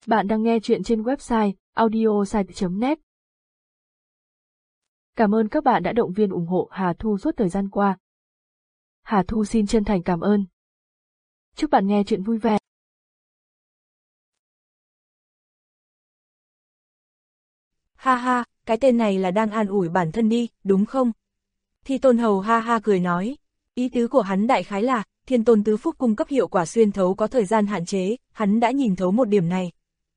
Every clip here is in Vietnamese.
Bạn đang nghe chuyện trên website audiosite.net. Cảm ơn các bạn đã động viên ủng hộ Hà Thu suốt thời gian qua. Hà Thu xin chân thành cảm ơn. Chúc bạn nghe chuyện vui vẻ. Ha ha, cái tên này là đang an ủi bản thân đi, đúng không? Thi Tôn Hầu ha ha cười nói. Ý tứ của hắn đại khái là, Thiên Tôn Tứ Phúc cung cấp hiệu quả xuyên thấu có thời gian hạn chế, hắn đã nhìn thấu một điểm này.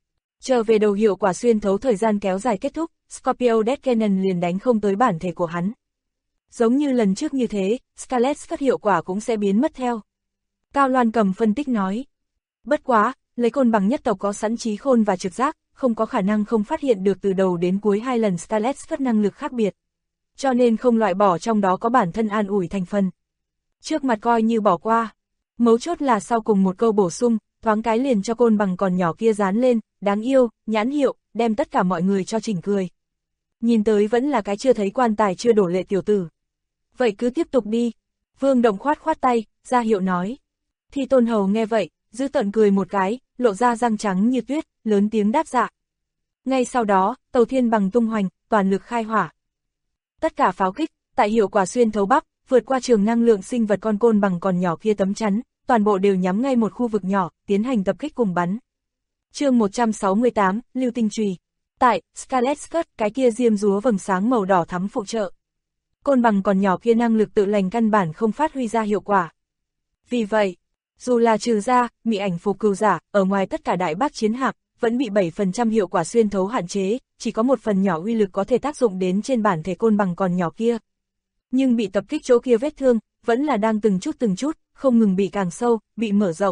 Chờ về đầu hiệu quả xuyên thấu thời gian kéo dài kết thúc, Scorpio Death Cannon liền đánh không tới bản thể của hắn. Giống như lần trước như thế, Scarlet Scud hiệu quả cũng sẽ biến mất theo. Cao Loan Cầm phân tích nói. Bất quá, lấy côn bằng nhất tộc có sẵn trí khôn và trực giác, không có khả năng không phát hiện được từ đầu đến cuối hai lần Scarlet Scud năng lực khác biệt. Cho nên không loại bỏ trong đó có bản thân an ủi thành phần. Trước mặt coi như bỏ qua. Mấu chốt là sau cùng một câu bổ sung, thoáng cái liền cho côn bằng còn nhỏ kia dán lên, đáng yêu, nhãn hiệu, đem tất cả mọi người cho chỉnh cười. Nhìn tới vẫn là cái chưa thấy quan tài chưa đổ lệ tiểu tử. Vậy cứ tiếp tục đi. Vương Động khoát khoát tay, ra hiệu nói. Thi Tôn Hầu nghe vậy, giữ tận cười một cái, lộ ra răng trắng như tuyết, lớn tiếng đáp dạ. Ngay sau đó, tàu thiên bằng tung hoành, toàn lực khai hỏa. Tất cả pháo kích, tại hiệu quả xuyên thấu bắc, vượt qua trường năng lượng sinh vật con côn bằng còn nhỏ kia tấm chắn, toàn bộ đều nhắm ngay một khu vực nhỏ, tiến hành tập kích cùng bắn. Chương 168, Lưu Tinh Chùy. Tại Scarlet Scud, cái kia diêm dúa vầng sáng màu đỏ thắm phụ trợ. Côn bằng còn nhỏ kia năng lực tự lành căn bản không phát huy ra hiệu quả. Vì vậy, dù là trừ ra, mị ảnh phục cừu giả, ở ngoài tất cả đại bác chiến hạm, vẫn bị 7% hiệu quả xuyên thấu hạn chế, chỉ có một phần nhỏ uy lực có thể tác dụng đến trên bản thể côn bằng còn nhỏ kia. Nhưng bị tập kích chỗ kia vết thương, vẫn là đang từng chút, không ngừng bị càng sâu, bị mở rộng.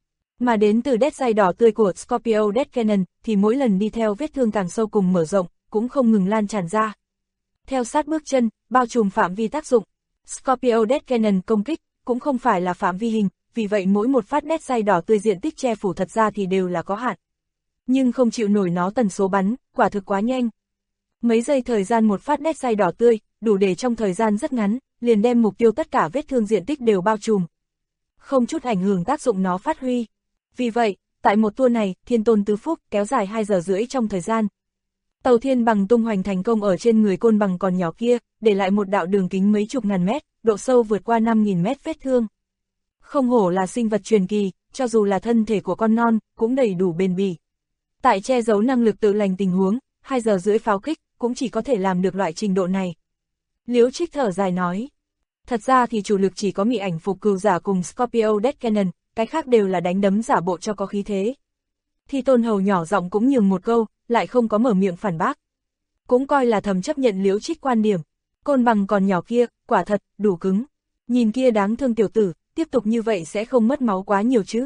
Mà đến từ đét dây đỏ tươi của Scorpio Death Cannon, thì mỗi lần đi theo vết thương càng sâu cùng mở rộng, cũng không ngừng lan tràn ra. Theo sát bước chân, bao trùm phạm vi tác dụng, Scorpio Death Cannon công kích, cũng không phải là phạm vi hình, vì vậy mỗi một phát đét dây đỏ tươi diện tích che phủ thật ra thì đều là có hạn. Nhưng không chịu nổi nó tần số bắn, quả thực quá nhanh. Mấy giây thời gian một phát đét dây đỏ tươi, đủ để trong thời gian rất ngắn, liền đem mục tiêu tất cả vết thương diện tích đều bao trùm. Không chút ảnh hưởng tác dụng nó phát huy. Vì vậy, tại một tour này, Thiên Tôn Tứ Phúc kéo dài 2 giờ rưỡi trong thời gian. Tàu thiên bằng tung hoành thành công ở trên người côn bằng còn nhỏ kia, để lại một đạo đường kính mấy chục ngàn mét, độ sâu vượt qua 5.000 mét vết thương. Không hổ là sinh vật truyền kỳ, cho dù là thân thể của con non, cũng đầy đủ bền bỉ. Tại che giấu năng lực tự lành tình huống, 2 giờ rưỡi pháo kích, cũng chỉ có thể làm được loại trình độ này. Liễu Trích thở dài nói. Thật ra thì chủ lực chỉ có mị ảnh phục cừu giả cùng Scorpio Death Cannon, cái khác đều là đánh đấm giả bộ cho có khí thế. Thi Tôn Hầu nhỏ giọng cũng nhường một câu, lại không có mở miệng phản bác. Cũng coi là thầm chấp nhận Liễu Trích quan điểm. Côn bằng còn nhỏ kia, quả thật, đủ cứng. Nhìn kia đáng thương tiểu tử, tiếp tục như vậy sẽ không mất máu quá nhiều chứ.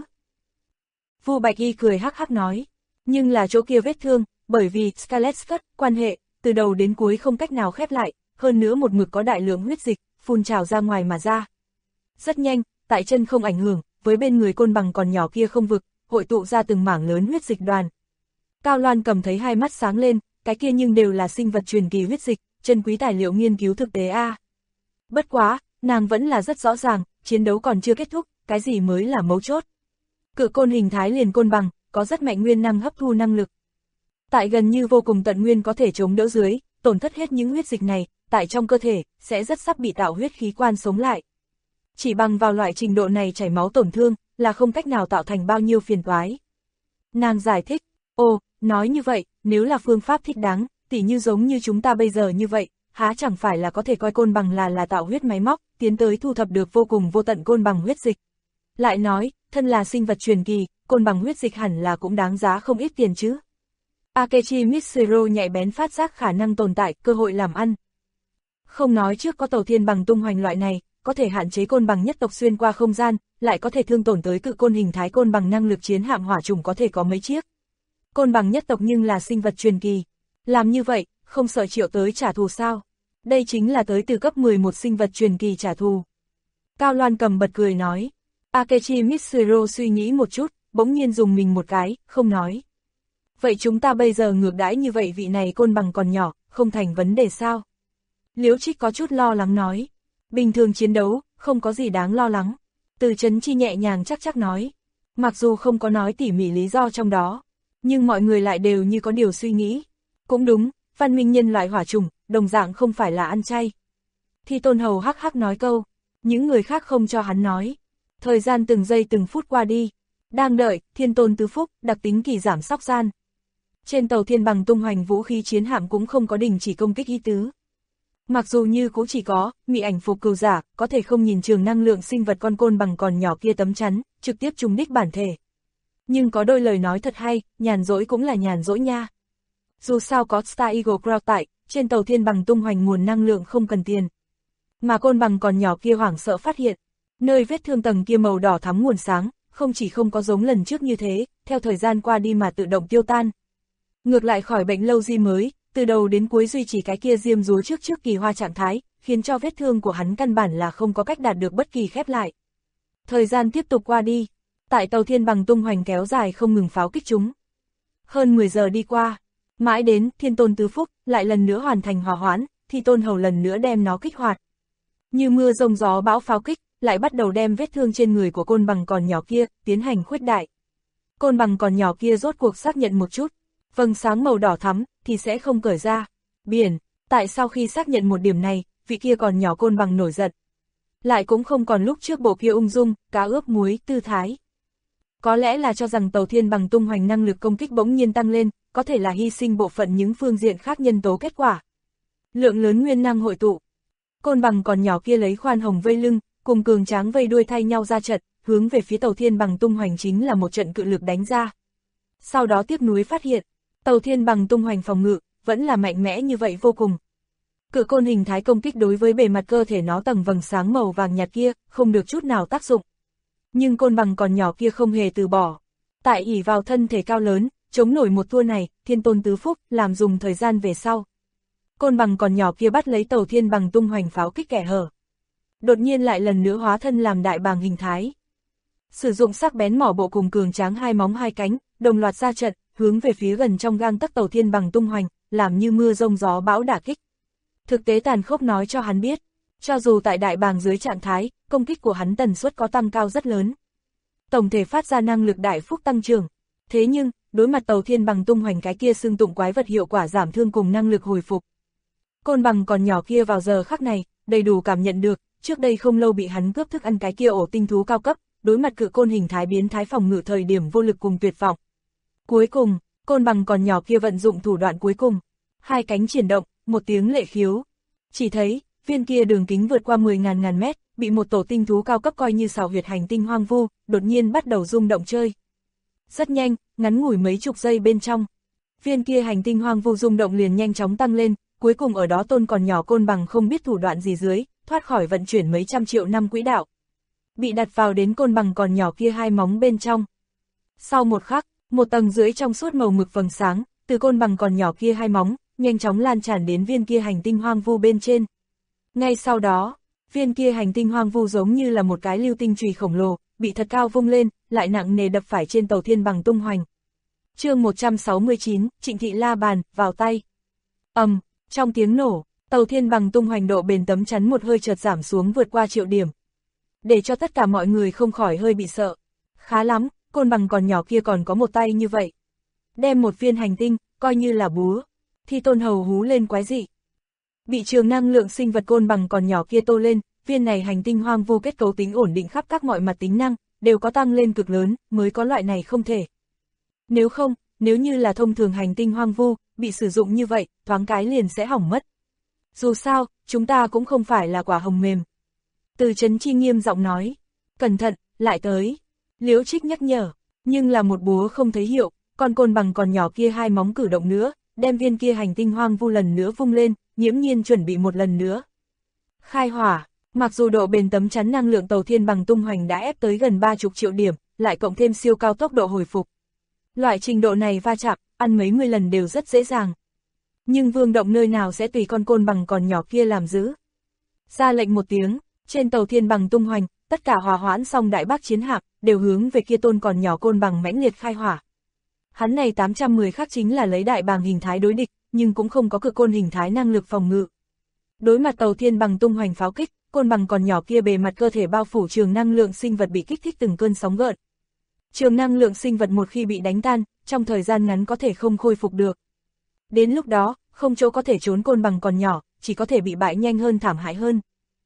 Vu Bạch Y cười hắc hắc nói. Nhưng là chỗ kia vết thương, bởi vì Scarlet Scud, quan hệ, từ đầu đến cuối không cách nào khép lại, hơn nữa một mực có đại lượng huyết dịch, phun trào ra ngoài mà ra. Rất nhanh, tại chân không ảnh hưởng, với bên người côn bằng còn nhỏ kia không vực, hội tụ ra từng mảng lớn huyết dịch đoàn. Cao Loan Cầm thấy hai mắt sáng lên, cái kia nhưng đều là sinh vật truyền kỳ huyết dịch, chân quý tài liệu nghiên cứu thực tế a. Bất quá, nàng vẫn là rất rõ ràng, chiến đấu còn chưa kết thúc, cái gì mới là mấu chốt. Cự côn hình thái liền côn bằng, có rất mạnh nguyên năng hấp thu năng lực. Tại gần như vô cùng tận nguyên có thể chống đỡ dưới, tổn thất hết những huyết dịch này, tại trong cơ thể, sẽ rất sắp bị tạo huyết khí quan sống lại. Chỉ bằng vào loại trình độ này chảy máu tổn thương, là không cách nào tạo thành bao nhiêu phiền toái. Nàng giải thích, nói như vậy, nếu là phương pháp thích đáng, tỉ như giống như chúng ta bây giờ như vậy, há chẳng phải là có thể coi côn bằng là tạo huyết máy móc, tiến tới thu thập được vô cùng vô tận côn bằng huyết dịch. Lại nói, thân là sinh vật truyền kỳ, côn bằng huyết dịch hẳn là cũng đáng giá không ít tiền chứ. Akechi Mitsuru nhạy bén phát giác khả năng tồn tại, cơ hội làm ăn. Không nói trước có tàu thiên bằng tung hoành loại này, có thể hạn chế côn bằng nhất tộc xuyên qua không gian, lại có thể thương tổn tới cự côn hình thái côn bằng năng lực chiến hạm hỏa trùng có thể có mấy chiếc. Côn bằng nhất tộc nhưng là sinh vật truyền kỳ. Làm như vậy, không sợ triệu tới trả thù sao? Đây chính là tới từ cấp 11 sinh vật truyền kỳ trả thù. Cao Loan Cầm bật cười nói. Akechi Mitsuru suy nghĩ một chút, bỗng nhiên dùng mình một cái, không nói. Vậy chúng ta bây giờ ngược đãi như vậy vị này côn bằng còn nhỏ, không thành vấn đề sao? Liễu Trích có chút lo lắng nói. Bình thường chiến đấu, không có gì đáng lo lắng. Từ Chấn Chi nhẹ nhàng chắc nói. Mặc dù không có nói tỉ mỉ lý do trong đó. Nhưng mọi người lại đều như có điều suy nghĩ. Cũng đúng, văn minh nhân loại hỏa trùng, đồng dạng không phải là ăn chay. Thi Tôn Hầu hắc hắc nói câu, những người khác không cho hắn nói. Thời gian từng giây từng phút qua đi. Đang đợi, Thiên Tôn Tứ Phúc, đặc tính kỳ giảm sóc gian. Trên tàu thiên bằng tung hoành vũ khí chiến hạm cũng không có đình chỉ công kích ý tứ. Mặc dù như cũng chỉ có, mị ảnh phục cừu giả, có thể không nhìn trường năng lượng sinh vật con côn bằng còn nhỏ kia tấm chắn, trực tiếp trúng đích bản thể. Nhưng có đôi lời nói thật hay, nhàn rỗi cũng là nhàn rỗi nha. Dù sao có Star Eagle Crown tại, trên tàu thiên bằng tung hoành nguồn năng lượng không cần tiền. Mà côn bằng còn nhỏ kia hoảng sợ phát hiện, nơi vết thương tầng kia màu đỏ thắm nguồn sáng, không chỉ không có giống lần trước như thế, theo thời gian qua đi mà tự động tiêu tan. Ngược lại khỏi bệnh lâu di mới, từ đầu đến cuối duy trì cái kia diêm dúa trước kỳ hoa trạng thái, khiến cho vết thương của hắn căn bản là không có cách đạt được bất kỳ khép lại. Thời gian tiếp tục qua đi, tại tàu thiên bằng tung hoành kéo dài không ngừng pháo kích chúng. Hơn 10 giờ đi qua, mãi đến Thiên Tôn Tứ Phúc lại lần nữa hoàn thành hòa hoãn, thì Tôn Hầu lần nữa đem nó kích hoạt. Như mưa rông gió bão pháo kích, lại bắt đầu đem vết thương trên người của côn bằng còn nhỏ kia tiến hành khuếch đại. Côn bằng còn nhỏ kia rốt cuộc xác nhận một chút, vầng sáng màu đỏ thắm thì sẽ không cởi ra. Biển, tại sau khi xác nhận một điểm này, vị kia còn nhỏ côn bằng nổi giận. Lại cũng không còn lúc trước bộ kia ung dung, cá ướp muối, tư thái. Có lẽ là cho rằng tàu thiên bằng tung hoành năng lực công kích bỗng nhiên tăng lên, có thể là hy sinh bộ phận những phương diện khác nhân tố kết quả. Lượng lớn nguyên năng hội tụ. Côn bằng còn nhỏ kia lấy khoan hồng vây lưng, cùng cường tráng vây đuôi thay nhau ra trận, hướng về phía tàu thiên bằng tung hoành chính là một trận cự lực đánh ra. Sau đó tiếc nuối phát hiện, tàu thiên bằng tung hoành phòng ngự, vẫn là mạnh mẽ như vậy vô cùng. Cự côn hình thái công kích đối với bề mặt cơ thể nó tầng vầng sáng màu vàng nhạt kia, không được chút nào tác dụng. Nhưng côn bằng còn nhỏ kia không hề từ bỏ. Tại ỷ vào thân thể cao lớn, chống nổi một thua này, Thiên Tôn Tứ Phúc, làm dùng thời gian về sau. Côn bằng còn nhỏ kia bắt lấy tàu thiên bằng tung hoành pháo kích kẻ hở. Đột nhiên lại lần nữa hóa thân làm đại bàng hình thái. Sử dụng sắc bén mỏ bộ cùng cường tráng hai móng hai cánh, đồng loạt ra trận, hướng về phía gần trong gang tấc tàu thiên bằng tung hoành, làm như mưa rông gió bão đả kích. Thực tế tàn khốc nói cho hắn biết, cho dù tại đại bàng dưới trạng thái, công kích của hắn tần suất có tăng cao rất lớn. Tổng thể phát ra năng lực đại phúc tăng trưởng. Thế nhưng, đối mặt tàu thiên bằng tung hoành cái kia xương tụng quái vật hiệu quả giảm thương cùng năng lực hồi phục. Côn bằng còn nhỏ kia vào giờ khắc này, đầy đủ cảm nhận được, trước đây không lâu bị hắn cướp thức ăn cái kia ổ tinh thú cao cấp, đối mặt cự côn hình thái biến thái phòng ngự thời điểm vô lực cùng tuyệt vọng. Cuối cùng, côn bằng còn nhỏ kia vận dụng thủ đoạn cuối cùng. Hai cánh triển động, một tiếng lệ khiếu. Chỉ thấy, viên kia đường kính vượt qua 10.000 mét, bị một tổ tinh thú cao cấp coi như xào huyệt hành tinh hoang vu, đột nhiên bắt đầu rung động chơi. Rất nhanh, ngắn ngủi mấy chục giây bên trong. Viên kia hành tinh hoang vu rung động liền nhanh chóng tăng lên, cuối cùng ở đó tôn còn nhỏ côn bằng không biết thủ đoạn gì dưới, thoát khỏi vận chuyển mấy trăm triệu năm quỹ đạo. Bị đặt vào đến côn bằng còn nhỏ kia hai móng bên trong. Sau một khắc, một tầng dưới trong suốt màu mực vầng sáng, từ côn bằng còn nhỏ kia hai móng, nhanh chóng lan tràn đến viên kia hành tinh hoang vu bên trên. Ngay sau đó, viên kia hành tinh hoang vu giống như là một cái lưu tinh chùy khổng lồ, bị thật cao vung lên, lại nặng nề đập phải trên tàu thiên bằng tung hoành. Chương 169, Trịnh Thị la bàn, vào tay. Trong tiếng nổ, tàu thiên bằng tung hoành độ bền tấm chắn một hơi chợt giảm xuống vượt qua triệu điểm. Để cho tất cả mọi người không khỏi hơi bị sợ. Khá lắm, côn bằng còn nhỏ kia còn có một tay như vậy. Đem một viên hành tinh, coi như là búa. Thi Tôn Hầu hú lên quái dị. Bị trường năng lượng sinh vật côn bằng còn nhỏ kia tô lên, viên này hành tinh hoang vu kết cấu tính ổn định khắp các mọi mặt tính năng, đều có tăng lên cực lớn, mới có loại này không thể. Nếu không, nếu như là thông thường hành tinh hoang vu, bị sử dụng như vậy, thoáng cái liền sẽ hỏng mất. Dù sao, chúng ta cũng không phải là quả hồng mềm. Từ Trấn Chi nghiêm giọng nói, cẩn thận, lại tới. Liễu Trích nhắc nhở, nhưng là một búa không thấy hiệu, con côn bằng còn nhỏ kia hai móng cử động nữa, đem viên kia hành tinh hoang vu lần nữa vung lên, nghiễm nhiên chuẩn bị một lần nữa. Khai hỏa, mặc dù độ bền tấm chắn năng lượng tàu thiên bằng tung hoành đã ép tới gần 30 triệu điểm, lại cộng thêm siêu cao tốc độ hồi phục. Loại trình độ này va chạm, ăn mấy mươi lần đều rất dễ dàng. Nhưng Vương Động nơi nào sẽ tùy con côn bằng còn nhỏ kia làm giữ. Ra lệnh một tiếng, trên tàu thiên bằng tung hoành, tất cả hòa hoãn xong đại bác chiến hạm, đều hướng về kia tôn còn nhỏ côn bằng mãnh liệt khai hỏa. Hắn này 810 khác chính là lấy đại bàng hình thái đối địch, nhưng cũng không có cực côn hình thái năng lực phòng ngự. Đối mặt tàu thiên bằng tung hoành pháo kích, côn bằng còn nhỏ kia bề mặt cơ thể bao phủ trường năng lượng sinh vật bị kích thích từng cơn sóng gợn. Trường năng lượng sinh vật một khi bị đánh tan, trong thời gian ngắn có thể không khôi phục được. Đến lúc đó, không chỗ có thể trốn côn bằng còn nhỏ, chỉ có thể bị bại nhanh hơn thảm hại hơn.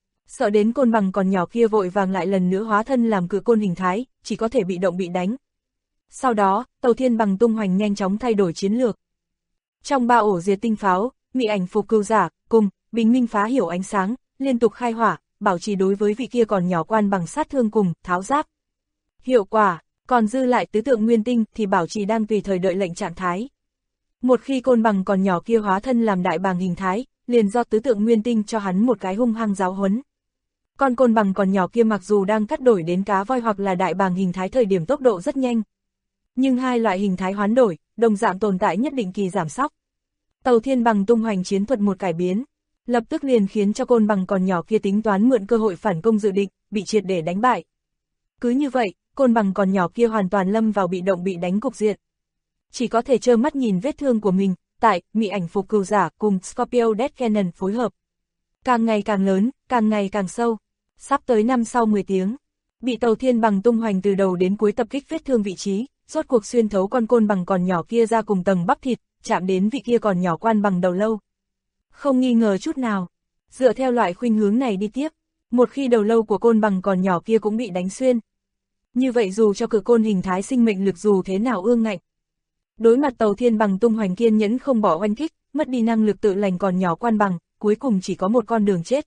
Sợ đến côn bằng còn nhỏ kia vội vàng lại lần nữa hóa thân làm cự côn hình thái, chỉ có thể bị động bị đánh. Sau đó, tàu thiên bằng tung hoành nhanh chóng thay đổi chiến lược. Trong 3 ổ diệt tinh pháo, mị ảnh phục cưu giả, cùng, bình minh phá hiểu ánh sáng, liên tục khai hỏa, bảo trì đối với vị kia còn nhỏ quan bằng sát thương cùng, tháo giáp. Hiệu quả, còn dư lại tứ tượng nguyên tinh thì bảo trì đang tùy thời đợi lệnh trạng thái. Một khi côn bằng còn nhỏ kia hóa thân làm đại bàng hình thái, liền do tứ tượng nguyên tinh cho hắn một cái hung hăng giáo huấn. Con côn bằng còn nhỏ kia mặc dù đang cắt đổi đến cá voi hoặc là đại bàng hình thái thời điểm tốc độ rất nhanh. Nhưng hai loại hình thái hoán đổi, đồng dạng tồn tại nhất định kỳ giảm sóc. Tàu thiên bằng tung hoành chiến thuật một cải biến, lập tức liền khiến cho côn bằng còn nhỏ kia tính toán mượn cơ hội phản công dự định, bị triệt để đánh bại. Cứ như vậy, côn bằng còn nhỏ kia hoàn toàn lâm vào bị động bị đánh cục diện. Chỉ có thể trơ mắt nhìn vết thương của mình, tại mị ảnh phục cưu giả cùng Scorpio Death Cannon phối hợp. Càng ngày càng lớn, càng ngày càng sâu. Sắp tới năm sau 10 tiếng, bị tàu thiên bằng tung hoành từ đầu đến cuối tập kích vết thương vị trí, rốt cuộc xuyên thấu con côn bằng còn nhỏ kia ra cùng tầng bắp thịt, chạm đến vị kia còn nhỏ quan bằng đầu lâu. Không nghi ngờ chút nào, dựa theo loại khuynh hướng này đi tiếp, một khi đầu lâu của côn bằng còn nhỏ kia cũng bị đánh xuyên. Như vậy dù cho cự côn hình thái sinh mệnh lực dù thế nào ương ngạnh, đối mặt tàu thiên bằng tung hoành kiên nhẫn không bỏ oanh kích, mất đi năng lực tự lành còn nhỏ quan bằng, cuối cùng chỉ có một con đường chết.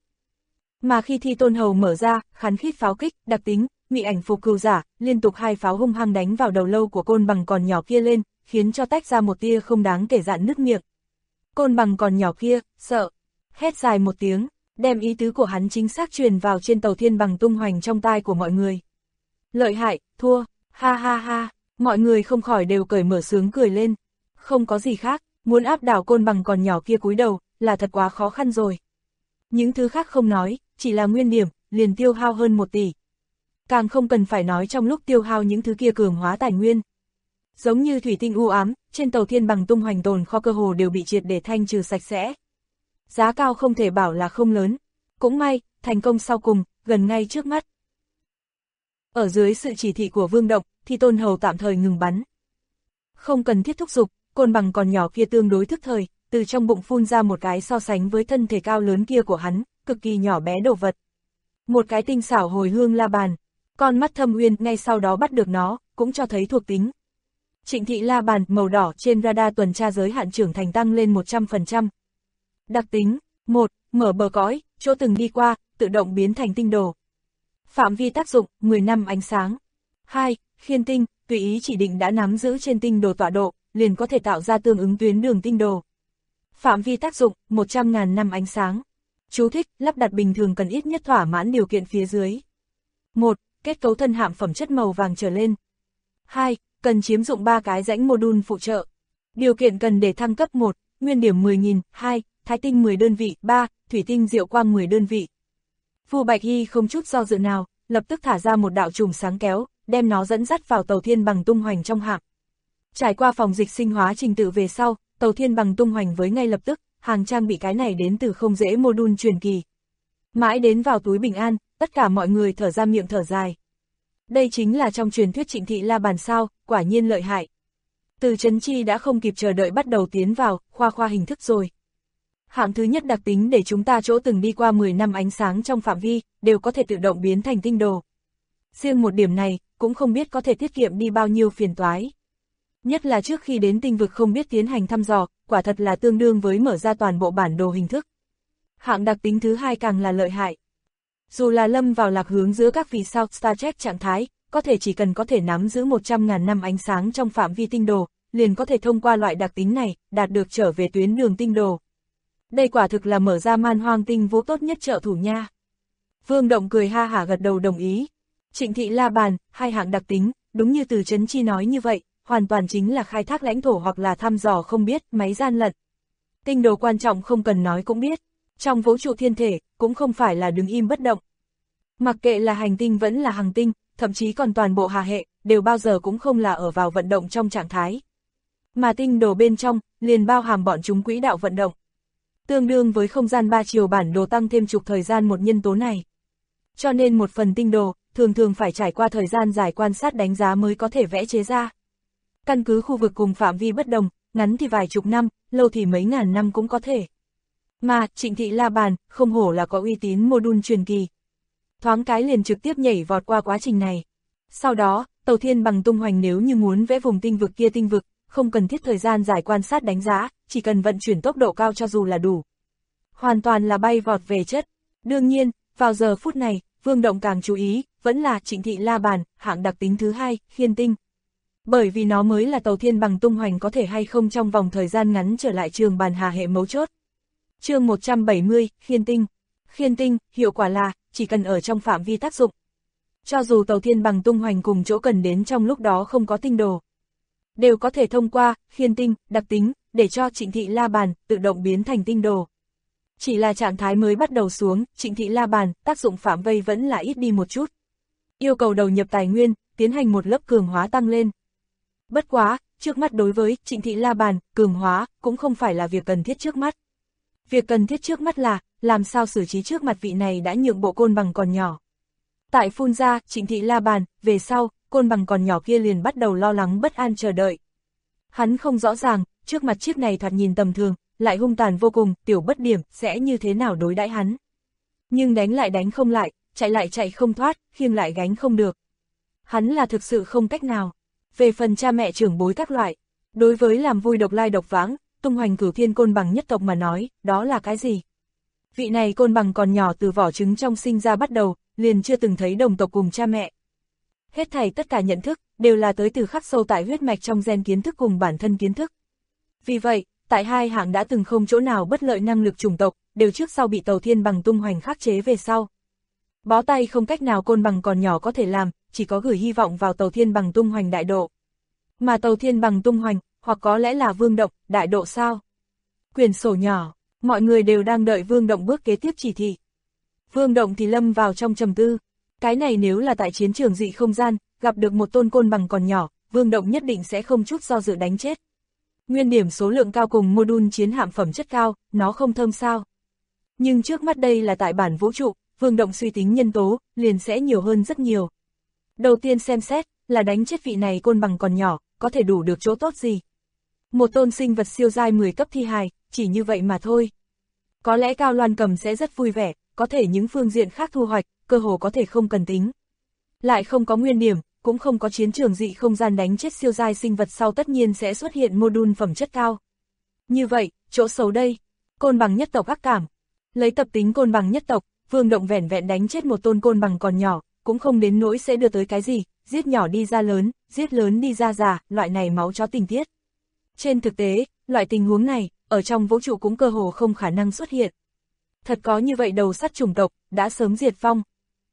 Mà khi thi tôn hầu mở ra, khán khít pháo kích, đặc tính, mị ảnh phục cưu giả, liên tục 2 pháo hung hăng đánh vào đầu lâu của côn bằng còn nhỏ kia lên, khiến cho tách ra một tia không đáng kể dạn nứt miệng. Côn bằng còn nhỏ kia, sợ, hét dài một tiếng, đem ý tứ của hắn chính xác truyền vào trên tàu thiên bằng tung hoành trong tai của mọi người. Lợi hại, thua, ha ha ha, mọi người không khỏi đều cởi mở sướng cười lên. Không có gì khác, muốn áp đảo côn bằng còn nhỏ kia cúi đầu, là thật quá khó khăn rồi. Những thứ khác không nói, chỉ là nguyên điểm, liền tiêu hao hơn 1 tỷ. Càng không cần phải nói trong lúc tiêu hao những thứ kia cường hóa tài nguyên. Giống như thủy tinh u ám, trên tàu thiên bằng tung hoành tồn kho cơ hồ đều bị triệt để thanh trừ sạch sẽ. Giá cao không thể bảo là không lớn. Cũng may, thành công sau cùng, gần ngay trước mắt. Ở dưới sự chỉ thị của Vương Động, thì tôn hầu tạm thời ngừng bắn. Không cần thiết thúc giục, côn bằng còn nhỏ kia tương đối thức thời, từ trong bụng phun ra một cái so sánh với thân thể cao lớn kia của hắn, cực kỳ nhỏ bé đồ vật. Một cái tinh xảo hồi hương la bàn, con mắt thâm uyên ngay sau đó bắt được nó, cũng cho thấy thuộc tính. Trịnh thị la bàn màu đỏ trên radar tuần tra giới hạn trưởng thành tăng lên 100%. Đặc tính, 1. Mở bờ cõi, chỗ từng đi qua, tự động biến thành tinh đồ. Phạm vi tác dụng, 10 năm ánh sáng. 2. Khiên tinh, tùy ý chỉ định đã nắm giữ trên tinh đồ tọa độ, liền có thể tạo ra tương ứng tuyến đường tinh đồ. Phạm vi tác dụng, 100.000 năm ánh sáng. Chú thích, lắp đặt bình thường cần ít nhất thỏa mãn điều kiện phía dưới. 1. Kết cấu thân hạm phẩm chất màu vàng trở lên. 2. Cần chiếm dụng 3 cái rãnh module phụ trợ. Điều kiện cần để thăng cấp 1, nguyên điểm 10.000, 2, thái tinh 10 đơn vị, 3, thủy tinh diệu quang 10 đơn vị. Vu Bạch Hy không chút do dự nào, lập tức thả ra một đạo chùm sáng kéo, đem nó dẫn dắt vào tàu thiên bằng tung hoành trong hạm. Trải qua phòng dịch sinh hóa trình tự về sau, tàu thiên bằng tung hoành với ngay lập tức, hàng trang bị cái này đến từ không dễ module truyền kỳ. Mãi đến vào túi bình an, tất cả mọi người thở ra miệng thở dài. Đây chính là trong truyền thuyết Trịnh thị la bàn sao, quả nhiên lợi hại. Từ Trấn Chi đã không kịp chờ đợi bắt đầu tiến vào, khoa hình thức rồi. Hạng thứ nhất đặc tính để chúng ta chỗ từng đi qua 10 năm ánh sáng trong phạm vi, đều có thể tự động biến thành tinh đồ. Riêng một điểm này, cũng không biết có thể tiết kiệm đi bao nhiêu phiền toái. Nhất là trước khi đến tinh vực không biết tiến hành thăm dò, quả thật là tương đương với mở ra toàn bộ bản đồ hình thức. Hạng đặc tính thứ hai càng là lợi hại. Dù là lâm vào lạc hướng giữa các vì sao Star Trek trạng thái, có thể chỉ cần có thể nắm giữ 100.000 năm ánh sáng trong phạm vi tinh đồ, liền có thể thông qua loại đặc tính này, đạt được trở về tuyến đường tinh đồ. Đây quả thực là mở ra man hoang tinh vũ tốt nhất trợ thủ nha. Vương Động cười ha hả gật đầu đồng ý. Trịnh thị la bàn, 2 hạng đặc tính, đúng như từ Trấn Chi nói như vậy, hoàn toàn chính là khai thác lãnh thổ hoặc là thăm dò không biết, máy gian lận. Tinh đồ quan trọng không cần nói cũng biết, trong vũ trụ thiên thể, cũng không phải là đứng im bất động. Mặc kệ là hành tinh vẫn là hành tinh, thậm chí còn toàn bộ hà hệ, đều bao giờ cũng không là ở vào vận động trong trạng thái. Mà tinh đồ bên trong, liền bao hàm bọn chúng quỹ đạo vận động. Tương đương với không gian 3 chiều bản đồ tăng thêm chục thời gian một nhân tố này. Cho nên một phần tinh đồ, thường thường phải trải qua thời gian dài quan sát đánh giá mới có thể vẽ chế ra. Căn cứ khu vực cùng phạm vi bất đồng, ngắn thì vài chục năm, lâu thì mấy ngàn năm cũng có thể. Mà, Trịnh Thị La Bàn, không hổ là có uy tín module truyền kỳ. Thoáng cái liền trực tiếp nhảy vọt qua quá trình này. Sau đó, Tàu Thiên Bằng tung hoành nếu như muốn vẽ vùng tinh vực kia tinh vực, không cần thiết thời gian dài quan sát đánh giá, chỉ cần vận chuyển tốc độ cao cho dù là đủ. Hoàn toàn là bay vọt về chất. Đương nhiên, vào giờ phút này, Vương Động càng chú ý, vẫn là Trịnh Thị La Bàn, hạng đặc tính thứ hai, khiên tinh. Bởi vì nó mới là Tàu Thiên Bằng tung hoành có thể hay không trong vòng thời gian ngắn trở lại trường bàn hà hệ mấu chốt. Chương 170, khiên tinh. Khiên tinh, hiệu quả là, chỉ cần ở trong phạm vi tác dụng. Cho dù Tàu Thiên Bằng tung hoành cùng chỗ cần đến trong lúc đó không có tinh đồ, đều có thể thông qua, khiên tinh, đặc tính, để cho Trịnh Thị La Bàn, tự động biến thành tinh đồ. Chỉ là trạng thái mới bắt đầu xuống, Trịnh Thị La Bàn, tác dụng phạm vây vẫn là ít đi một chút. Yêu cầu đầu nhập tài nguyên, tiến hành một lớp cường hóa tăng lên. Bất quá, trước mắt đối với Trịnh Thị La Bàn, cường hóa, cũng không phải là việc cần thiết trước mắt. Việc cần thiết trước mắt là, làm sao xử trí trước mặt vị này đã nhượng bộ Côn Bằng còn nhỏ. Tại phun ra, Trịnh Thị La Bàn, về sau, Côn Bằng còn nhỏ kia liền bắt đầu lo lắng bất an chờ đợi. Hắn không rõ ràng, trước mặt chiếc này thoạt nhìn tầm thường, lại hung tàn vô cùng, tiểu bất điểm, sẽ như thế nào đối đãi hắn. Nhưng đánh lại đánh không lại, chạy không thoát, khiêng lại gánh không được. Hắn là thực sự không cách nào. Về phần cha mẹ trưởng bối các loại, đối với làm vui độc lai độc vãng, tung hoành Cửu Thiên Côn Bằng nhất tộc mà nói, đó là cái gì? Vị này Côn Bằng còn nhỏ từ vỏ trứng trong sinh ra bắt đầu, liền chưa từng thấy đồng tộc cùng cha mẹ. Hết thảy tất cả nhận thức, đều là tới từ khắc sâu tại huyết mạch trong gen kiến thức cùng bản thân kiến thức. Vì vậy, tại hai hạng đã từng không chỗ nào bất lợi năng lực chủng tộc, đều trước sau bị Tàu Thiên Bằng tung hoành khắc chế về sau. Bó tay không cách nào Côn Bằng còn nhỏ có thể làm, chỉ có gửi hy vọng vào Tàu Thiên Bằng tung hoành đại độ. Mà Tàu Thiên Bằng tung hoành, hoặc có lẽ là Vương Động, đại độ sao? Quyển sổ nhỏ, mọi người đều đang đợi Vương Động bước kế tiếp chỉ thị. Vương Động thì lâm vào trong trầm tư. Cái này nếu là tại chiến trường dị không gian, gặp được một tôn Côn Bằng còn nhỏ, Vương Động nhất định sẽ không chút do dự đánh chết. Nguyên điểm số lượng cao cùng module chiến hạm phẩm chất cao, nó không thơm sao. Nhưng trước mắt đây là tại bản vũ trụ, Vương Động suy tính nhân tố, liền sẽ nhiều hơn rất nhiều. Đầu tiên xem xét, là đánh chết vị này Côn Bằng còn nhỏ, có thể đủ được chỗ tốt gì. Một tôn sinh vật siêu giai 10 cấp thi hài, chỉ như vậy mà thôi. Có lẽ Cao Loan Cầm sẽ rất vui vẻ, có thể những phương diện khác thu hoạch, cơ hồ có thể không cần tính. Lại không có nguyên điểm, cũng không có chiến trường dị không gian đánh chết siêu giai sinh vật sau tất nhiên sẽ xuất hiện module phẩm chất cao. Như vậy, chỗ xấu đây, Côn Bằng nhất tộc ác cảm. Lấy tập tính Côn Bằng nhất tộc, Vương Động vẻn vẹn đánh chết một tôn Côn Bằng còn nhỏ, cũng không đến nỗi sẽ đưa tới cái gì, giết nhỏ đi ra lớn, giết lớn đi ra già, loại này máu chó tình tiết. Trên thực tế, loại tình huống này, ở trong vũ trụ cũng cơ hồ không khả năng xuất hiện. Thật có như vậy đầu sắt chủng tộc, đã sớm diệt vong.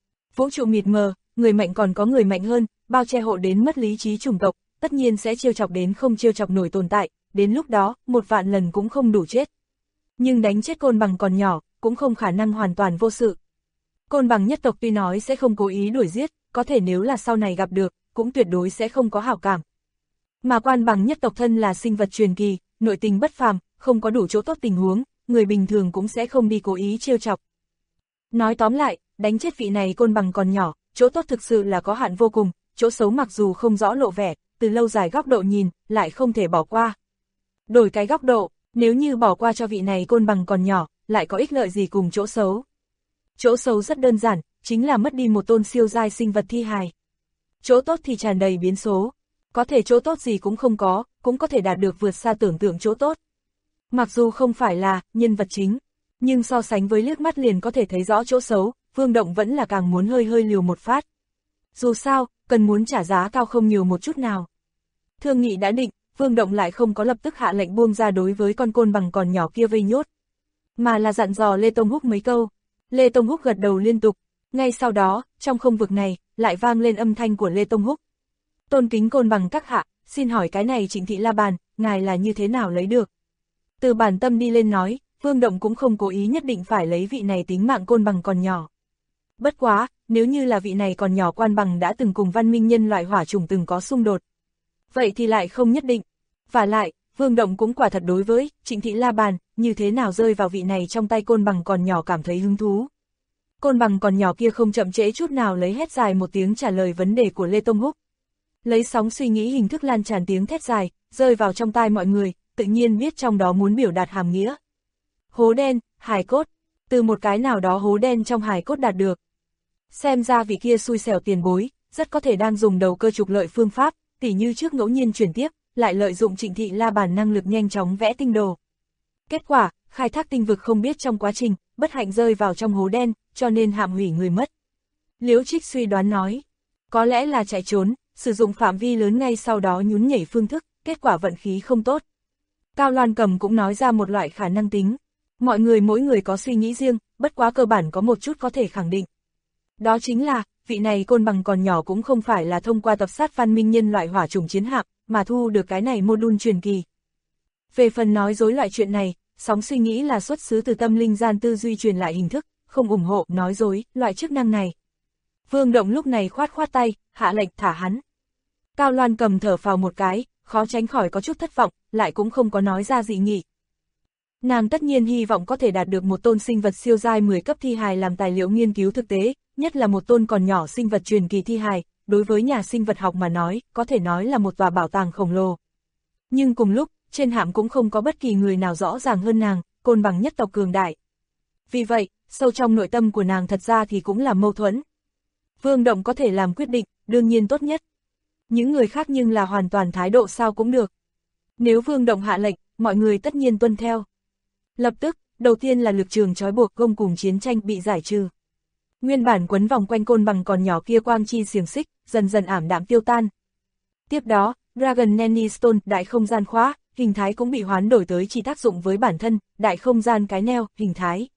Vũ trụ mịt mờ, người mạnh còn có người mạnh hơn, bao che hộ đến mất lý trí chủng tộc, tất nhiên sẽ trêu chọc đến không trêu chọc nổi tồn tại, đến lúc đó, 1.000 lần cũng không đủ chết. Nhưng đánh chết Côn Bằng còn nhỏ, cũng không khả năng hoàn toàn vô sự. Côn Bằng nhất tộc tuy nói sẽ không cố ý đuổi giết, có thể nếu là sau này gặp được, cũng tuyệt đối sẽ không có hảo cảm. Mà Quan Bằng nhất tộc thân là sinh vật truyền kỳ, nội tình bất phàm, không có đủ chỗ tốt tình huống, người bình thường cũng sẽ không đi cố ý trêu chọc. Nói tóm lại, đánh chết vị này Côn Bằng còn nhỏ, chỗ tốt thực sự là có hạn vô cùng, chỗ xấu mặc dù không rõ lộ vẻ, từ lâu dài góc độ nhìn, lại không thể bỏ qua. Đổi cái góc độ, nếu như bỏ qua cho vị này Côn Bằng còn nhỏ, lại có ích lợi gì cùng chỗ xấu? Chỗ xấu rất đơn giản, chính là mất đi một tôn siêu giai sinh vật thi hài. Chỗ tốt thì tràn đầy biến số, có thể chỗ tốt gì cũng không có, cũng có thể đạt được vượt xa tưởng tượng chỗ tốt. Mặc dù không phải là nhân vật chính, nhưng so sánh với liếc mắt liền có thể thấy rõ chỗ xấu, Vương Động vẫn là càng muốn hơi liều một phát. Dù sao, cần muốn trả giá cao không nhiều một chút nào. Thương nghị đã định, Vương Động lại không có lập tức hạ lệnh buông ra đối với con Côn Bằng còn nhỏ kia vây nhốt, mà là dặn dò Lê Tông Húc mấy câu. Lê Tông Húc gật đầu liên tục, ngay sau đó, trong không vực này, lại vang lên âm thanh của Lê Tông Húc. Tôn kính Côn Bằng các hạ, xin hỏi cái này Trịnh Thị La Bàn, ngài là như thế nào lấy được? Từ bản tâm đi lên nói, Vương Động cũng không cố ý nhất định phải lấy vị này tính mạng Côn Bằng còn nhỏ. Bất quá, nếu như là vị này còn nhỏ Quan Bằng đã từng cùng văn minh nhân loại hỏa chủng từng có xung đột, vậy thì lại không nhất định. Và lại, Vương Động cũng quả thật đối với Trịnh Thị La Bàn, như thế nào rơi vào vị này trong tay Côn Bằng còn nhỏ cảm thấy hứng thú. Côn bằng còn nhỏ kia không chậm trễ chút nào lấy hét dài một tiếng trả lời vấn đề của Lê Tông Húc. Lấy sóng suy nghĩ hình thức lan tràn tiếng thét dài, rơi vào trong tai mọi người, tự nhiên biết trong đó muốn biểu đạt hàm nghĩa. Hố đen, hài cốt, từ một cái nào đó hố đen trong hài cốt đạt được. Xem ra vị kia xui xẻo tiền bối, rất có thể đang dùng đầu cơ trục lợi phương pháp, tỉ như trước ngẫu nhiên chuyển tiếp, lại lợi dụng Trịnh Thị La Bàn năng lực nhanh chóng vẽ tinh đồ. Kết quả, khai thác tinh vực không biết trong quá trình, bất hạnh rơi vào trong hố đen, cho nên hạm hủy người mất. Liễu Trích suy đoán nói, có lẽ là chạy trốn, sử dụng phạm vi lớn ngay sau đó nhún nhảy phương thức, kết quả vận khí không tốt. Cao Loan Cầm cũng nói ra một loại khả năng tính. Mọi người mỗi người có suy nghĩ riêng, bất quá cơ bản có một chút có thể khẳng định. Đó chính là, vị này côn bằng còn nhỏ cũng không phải là thông qua tập sát văn minh nhân loại hỏa chủng chiến hạm, mà thu được cái này module truyền kỳ. Về phần nói dối loại chuyện này, sóng suy nghĩ là xuất xứ từ tâm linh gian tư duy truyền lại hình thức, không ủng hộ nói dối loại chức năng này. Vương Động lúc này khoát khoát tay, hạ lệnh thả hắn. Cao Loan Cầm thở phào một cái, khó tránh khỏi có chút thất vọng, lại cũng không có nói ra dị nghị. Nàng tất nhiên hy vọng có thể đạt được một tôn sinh vật siêu giai 10 cấp thi hài làm tài liệu nghiên cứu thực tế, nhất là một tôn còn nhỏ sinh vật truyền kỳ thi hài, đối với nhà sinh vật học mà nói, có thể nói là một tòa bảo tàng khổng lồ. Nhưng cùng lúc, trên hạm cũng không có bất kỳ người nào rõ ràng hơn nàng, côn bằng nhất tộc cường đại. Vì vậy, sâu trong nội tâm của nàng thật ra thì cũng là mâu thuẫn. Vương Động có thể làm quyết định, đương nhiên tốt nhất. Những người khác nhưng là hoàn toàn thái độ sao cũng được. Nếu Vương Động hạ lệnh, mọi người tất nhiên tuân theo. Lập tức, đầu tiên là lực trường trói buộc gông cùng chiến tranh bị giải trừ. Nguyên bản quấn vòng quanh côn bằng còn nhỏ kia quang chi xiềng xích, dần dần ảm đạm tiêu tan. Tiếp đó, Dragon Nanny Stone, đại không gian khóa, hình thái cũng bị hoán đổi tới chỉ tác dụng với bản thân, đại không gian cái neo, hình thái.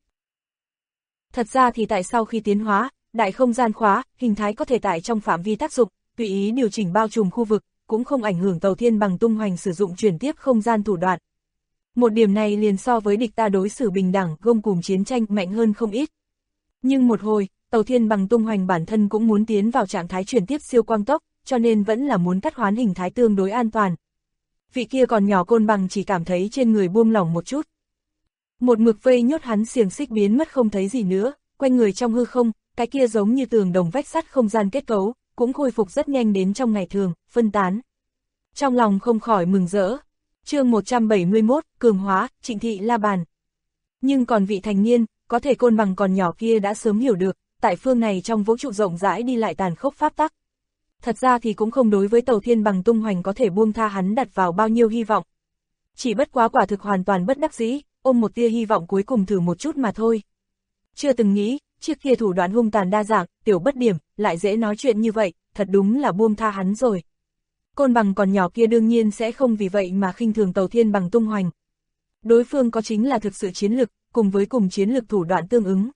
Thật ra thì tại sau khi tiến hóa, đại không gian khóa, hình thái có thể tại trong phạm vi tác dụng, tùy ý điều chỉnh bao trùm khu vực, cũng không ảnh hưởng tàu thiên bằng tung hoành sử dụng chuyển tiếp không gian thủ đoạn. Một điểm này liền so với địch ta đối xử bình đẳng, gông cùng chiến tranh mạnh hơn không ít. Nhưng một hồi, tàu thiên bằng tung hoành bản thân cũng muốn tiến vào trạng thái chuyển tiếp siêu quang tốc, cho nên vẫn là muốn cắt hoán hình thái tương đối an toàn. Vị kia còn nhỏ côn bằng chỉ cảm thấy trên người buông lỏng một chút. Một mực vây nhốt hắn xiềng xích biến mất không thấy gì nữa, quanh người trong hư không, cái kia giống như tường đồng vách sắt không gian kết cấu, cũng khôi phục rất nhanh đến trong ngày thường, phân tán. Trong lòng không khỏi mừng rỡ. Chương 171, cường hóa, Trịnh Thị La Bàn. Nhưng còn vị thành niên, có thể côn bằng còn nhỏ kia đã sớm hiểu được, tại phương này trong vũ trụ rộng rãi đi lại tàn khốc pháp tắc. Thật ra thì cũng không đối với tàu thiên bằng tung hoành có thể buông tha hắn đặt vào bao nhiêu hy vọng. Chỉ bất quá quả thực hoàn toàn bất đắc dĩ, ôm một tia hy vọng cuối cùng thử một chút mà thôi. Chưa từng nghĩ, chiếc kia thủ đoạn hung tàn đa dạng, tiểu bất điểm, lại dễ nói chuyện như vậy, thật đúng là buông tha hắn rồi. Côn bằng còn nhỏ kia đương nhiên sẽ không vì vậy mà khinh thường tàu thiên bằng tung hoành. Đối phương có chính là thực sự chiến lực, cùng với cùng chiến lực thủ đoạn tương ứng.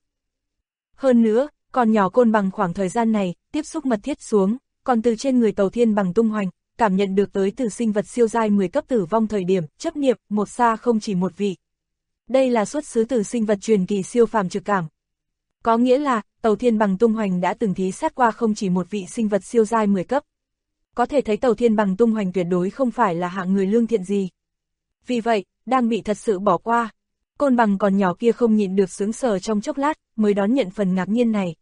Hơn nữa, còn nhỏ côn bằng khoảng thời gian này, tiếp xúc mật thiết xuống, còn từ trên người tàu thiên bằng tung hoành, cảm nhận được tới từ sinh vật siêu giai 10 cấp tử vong thời điểm, chấp niệm, một xa không chỉ một vị. Đây là xuất xứ từ sinh vật truyền kỳ siêu phàm trực cảm. Có nghĩa là, tàu thiên bằng tung hoành đã từng thí sát qua không chỉ một vị sinh vật siêu giai 10 cấp. Có thể thấy tàu thiên bằng tung hoành tuyệt đối không phải là hạng người lương thiện gì. Vì vậy, đang bị thật sự bỏ qua. Côn bằng còn nhỏ kia không nhịn được sướng sờ trong chốc lát, mới đón nhận phần ngạc nhiên này.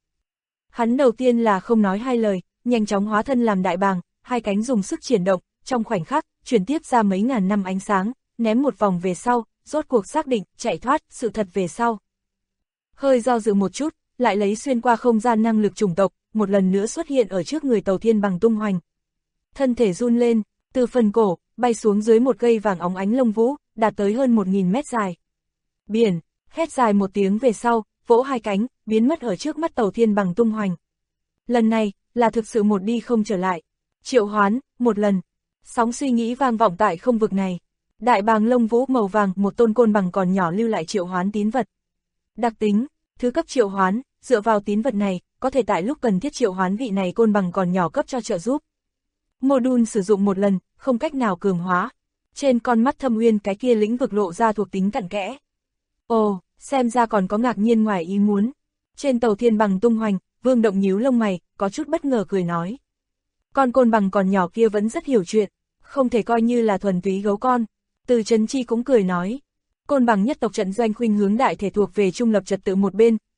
Hắn đầu tiên là không nói hai lời, nhanh chóng hóa thân làm đại bàng, hai cánh dùng sức triển động, trong khoảnh khắc, chuyển tiếp ra mấy ngàn năm ánh sáng, ném một vòng về sau, rốt cuộc xác định, chạy thoát, sự thật về sau. Hơi do dự một chút, lại lấy xuyên qua không gian năng lực chủng tộc, một lần nữa xuất hiện ở trước người tàu thiên bằng tung hoành. Thân thể run lên, từ phần cổ, bay xuống dưới một cây vàng óng ánh lông vũ, đạt tới hơn 1000 mét dài. Biển, hét dài một tiếng về sau, vỗ hai cánh, biến mất ở trước mắt tàu thiên bằng tung hoành. Lần này, là thực sự một đi không trở lại. Triệu hoán, một lần. Sóng suy nghĩ vang vọng tại không vực này. Đại bàng lông vũ màu vàng, một tôn côn bằng còn nhỏ lưu lại triệu hoán tín vật. Đặc tính, thứ cấp triệu hoán, dựa vào tín vật này, có thể tại lúc cần thiết triệu hoán vị này côn bằng còn nhỏ cấp cho trợ giúp. Module sử dụng một lần, không cách nào cường hóa. Trên con mắt Thâm Uyên cái kia lĩnh vực lộ ra thuộc tính cặn kẽ. Ồ, xem ra còn có ngạc nhiên ngoài ý muốn. Trên tàu thiên bằng tung hoành, Vương Động nhíu lông mày, có chút bất ngờ cười nói. Con côn bằng còn nhỏ kia vẫn rất hiểu chuyện, không thể coi như là thuần túy gấu con. Từ Trấn Chi cũng cười nói. Côn bằng nhất tộc trận doanh khuynh hướng đại thể thuộc về trung lập trật tự một bên,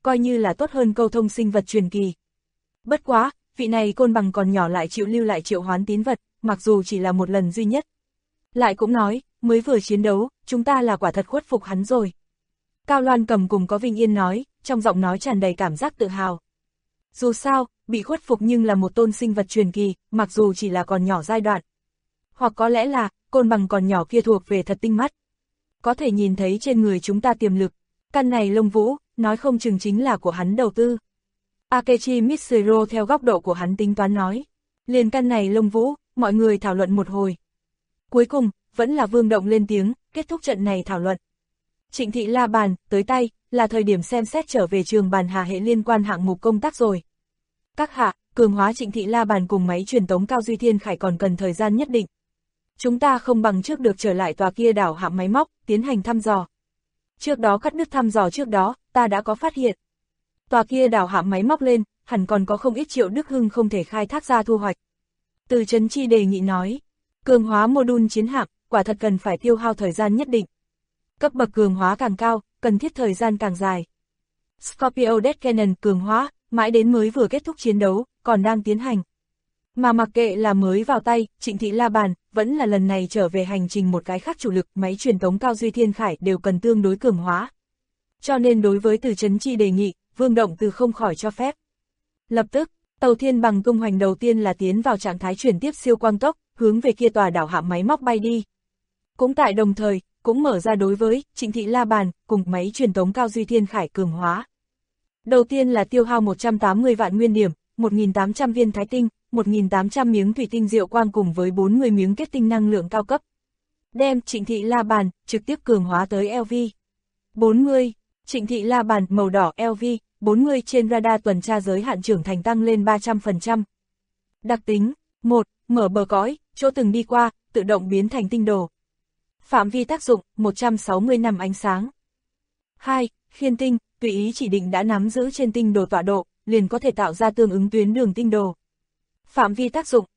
coi như là tốt hơn câu thông sinh vật truyền kỳ. Bất quá, vị này côn bằng còn nhỏ lại chịu lưu lại triệu hoán tín vật, mặc dù chỉ là một lần duy nhất. Lại cũng nói, mới vừa chiến đấu, chúng ta là quả thật khuất phục hắn rồi. Cao Loan Cầm cùng có Vinh Yên nói, trong giọng nói tràn đầy cảm giác tự hào. Dù sao, bị khuất phục nhưng là một tôn sinh vật truyền kỳ, mặc dù chỉ là còn nhỏ giai đoạn. Hoặc có lẽ là, côn bằng còn nhỏ kia thuộc về thật tinh mắt. Có thể nhìn thấy trên người chúng ta tiềm lực, căn này lông vũ, nói không chừng chính là của hắn đầu tư. Akechi Mitsuru theo góc độ của hắn tính toán nói. Liền căn này lông vũ, mọi người thảo luận một hồi. Cuối cùng, vẫn là Vương Động lên tiếng, kết thúc trận này thảo luận. Trịnh Thị la bàn, tới tay, là thời điểm xem xét trở về trường bàn hạ hệ liên quan hạng mục công tác rồi. Các hạ, cường hóa Trịnh Thị la bàn cùng máy truyền tống Cao Duy Thiên Khải còn cần thời gian nhất định. Chúng ta không bằng trước được trở lại tòa kia đảo hạm máy móc, tiến hành thăm dò. Trước đó cắt đứt thăm dò trước đó, ta đã có phát hiện. Tòa kia đảo hạm máy móc lên, hẳn còn có không ít Triệu Đức Hưng không thể khai thác ra thu hoạch. Từ Trấn Chi đề nghị nói, cường hóa mô-đun chiến hạm, quả thật cần phải tiêu hao thời gian nhất định. Cấp bậc cường hóa càng cao, cần thiết thời gian càng dài. Scorpio Death Cannon cường hóa, mãi đến mới vừa kết thúc chiến đấu, còn đang tiến hành. Mà mặc kệ là mới vào tay, Trịnh Thị la bàn, vẫn là lần này trở về hành trình một cái khác chủ lực, máy truyền tống Cao Duy Thiên Khải đều cần tương đối cường hóa. Cho nên đối với Từ Trấn Chi đề nghị, Vương Động từ không khỏi cho phép. Lập tức, tàu thiên bằng tung hoành đầu tiên là tiến vào trạng thái chuyển tiếp siêu quang tốc, hướng về kia tòa đảo hạm máy móc bay đi. Cũng tại đồng thời, cũng mở ra đối với Trịnh Thị la bàn cùng máy truyền tống Cao Duy Thiên Khải cường hóa. Đầu tiên là tiêu hao 180 vạn nguyên điểm, 1.800 viên thái tinh, 1.800 miếng thủy tinh diệu quang cùng với 40 miếng kết tinh năng lượng cao cấp. Đem Trịnh Thị la bàn trực tiếp cường hóa tới LV. 40. Trịnh Thị la bàn màu đỏ LV, 40 trên radar tuần tra giới hạn trưởng thành tăng lên 300%. Đặc tính, 1. Mở bờ cõi, chỗ từng đi qua, tự động biến thành tinh đồ. Phạm vi tác dụng, 160 năm ánh sáng. 2. Khiên tinh, tùy ý chỉ định đã nắm giữ trên tinh đồ tọa độ, liền có thể tạo ra tương ứng tuyến đường tinh đồ. Phạm vi tác dụng,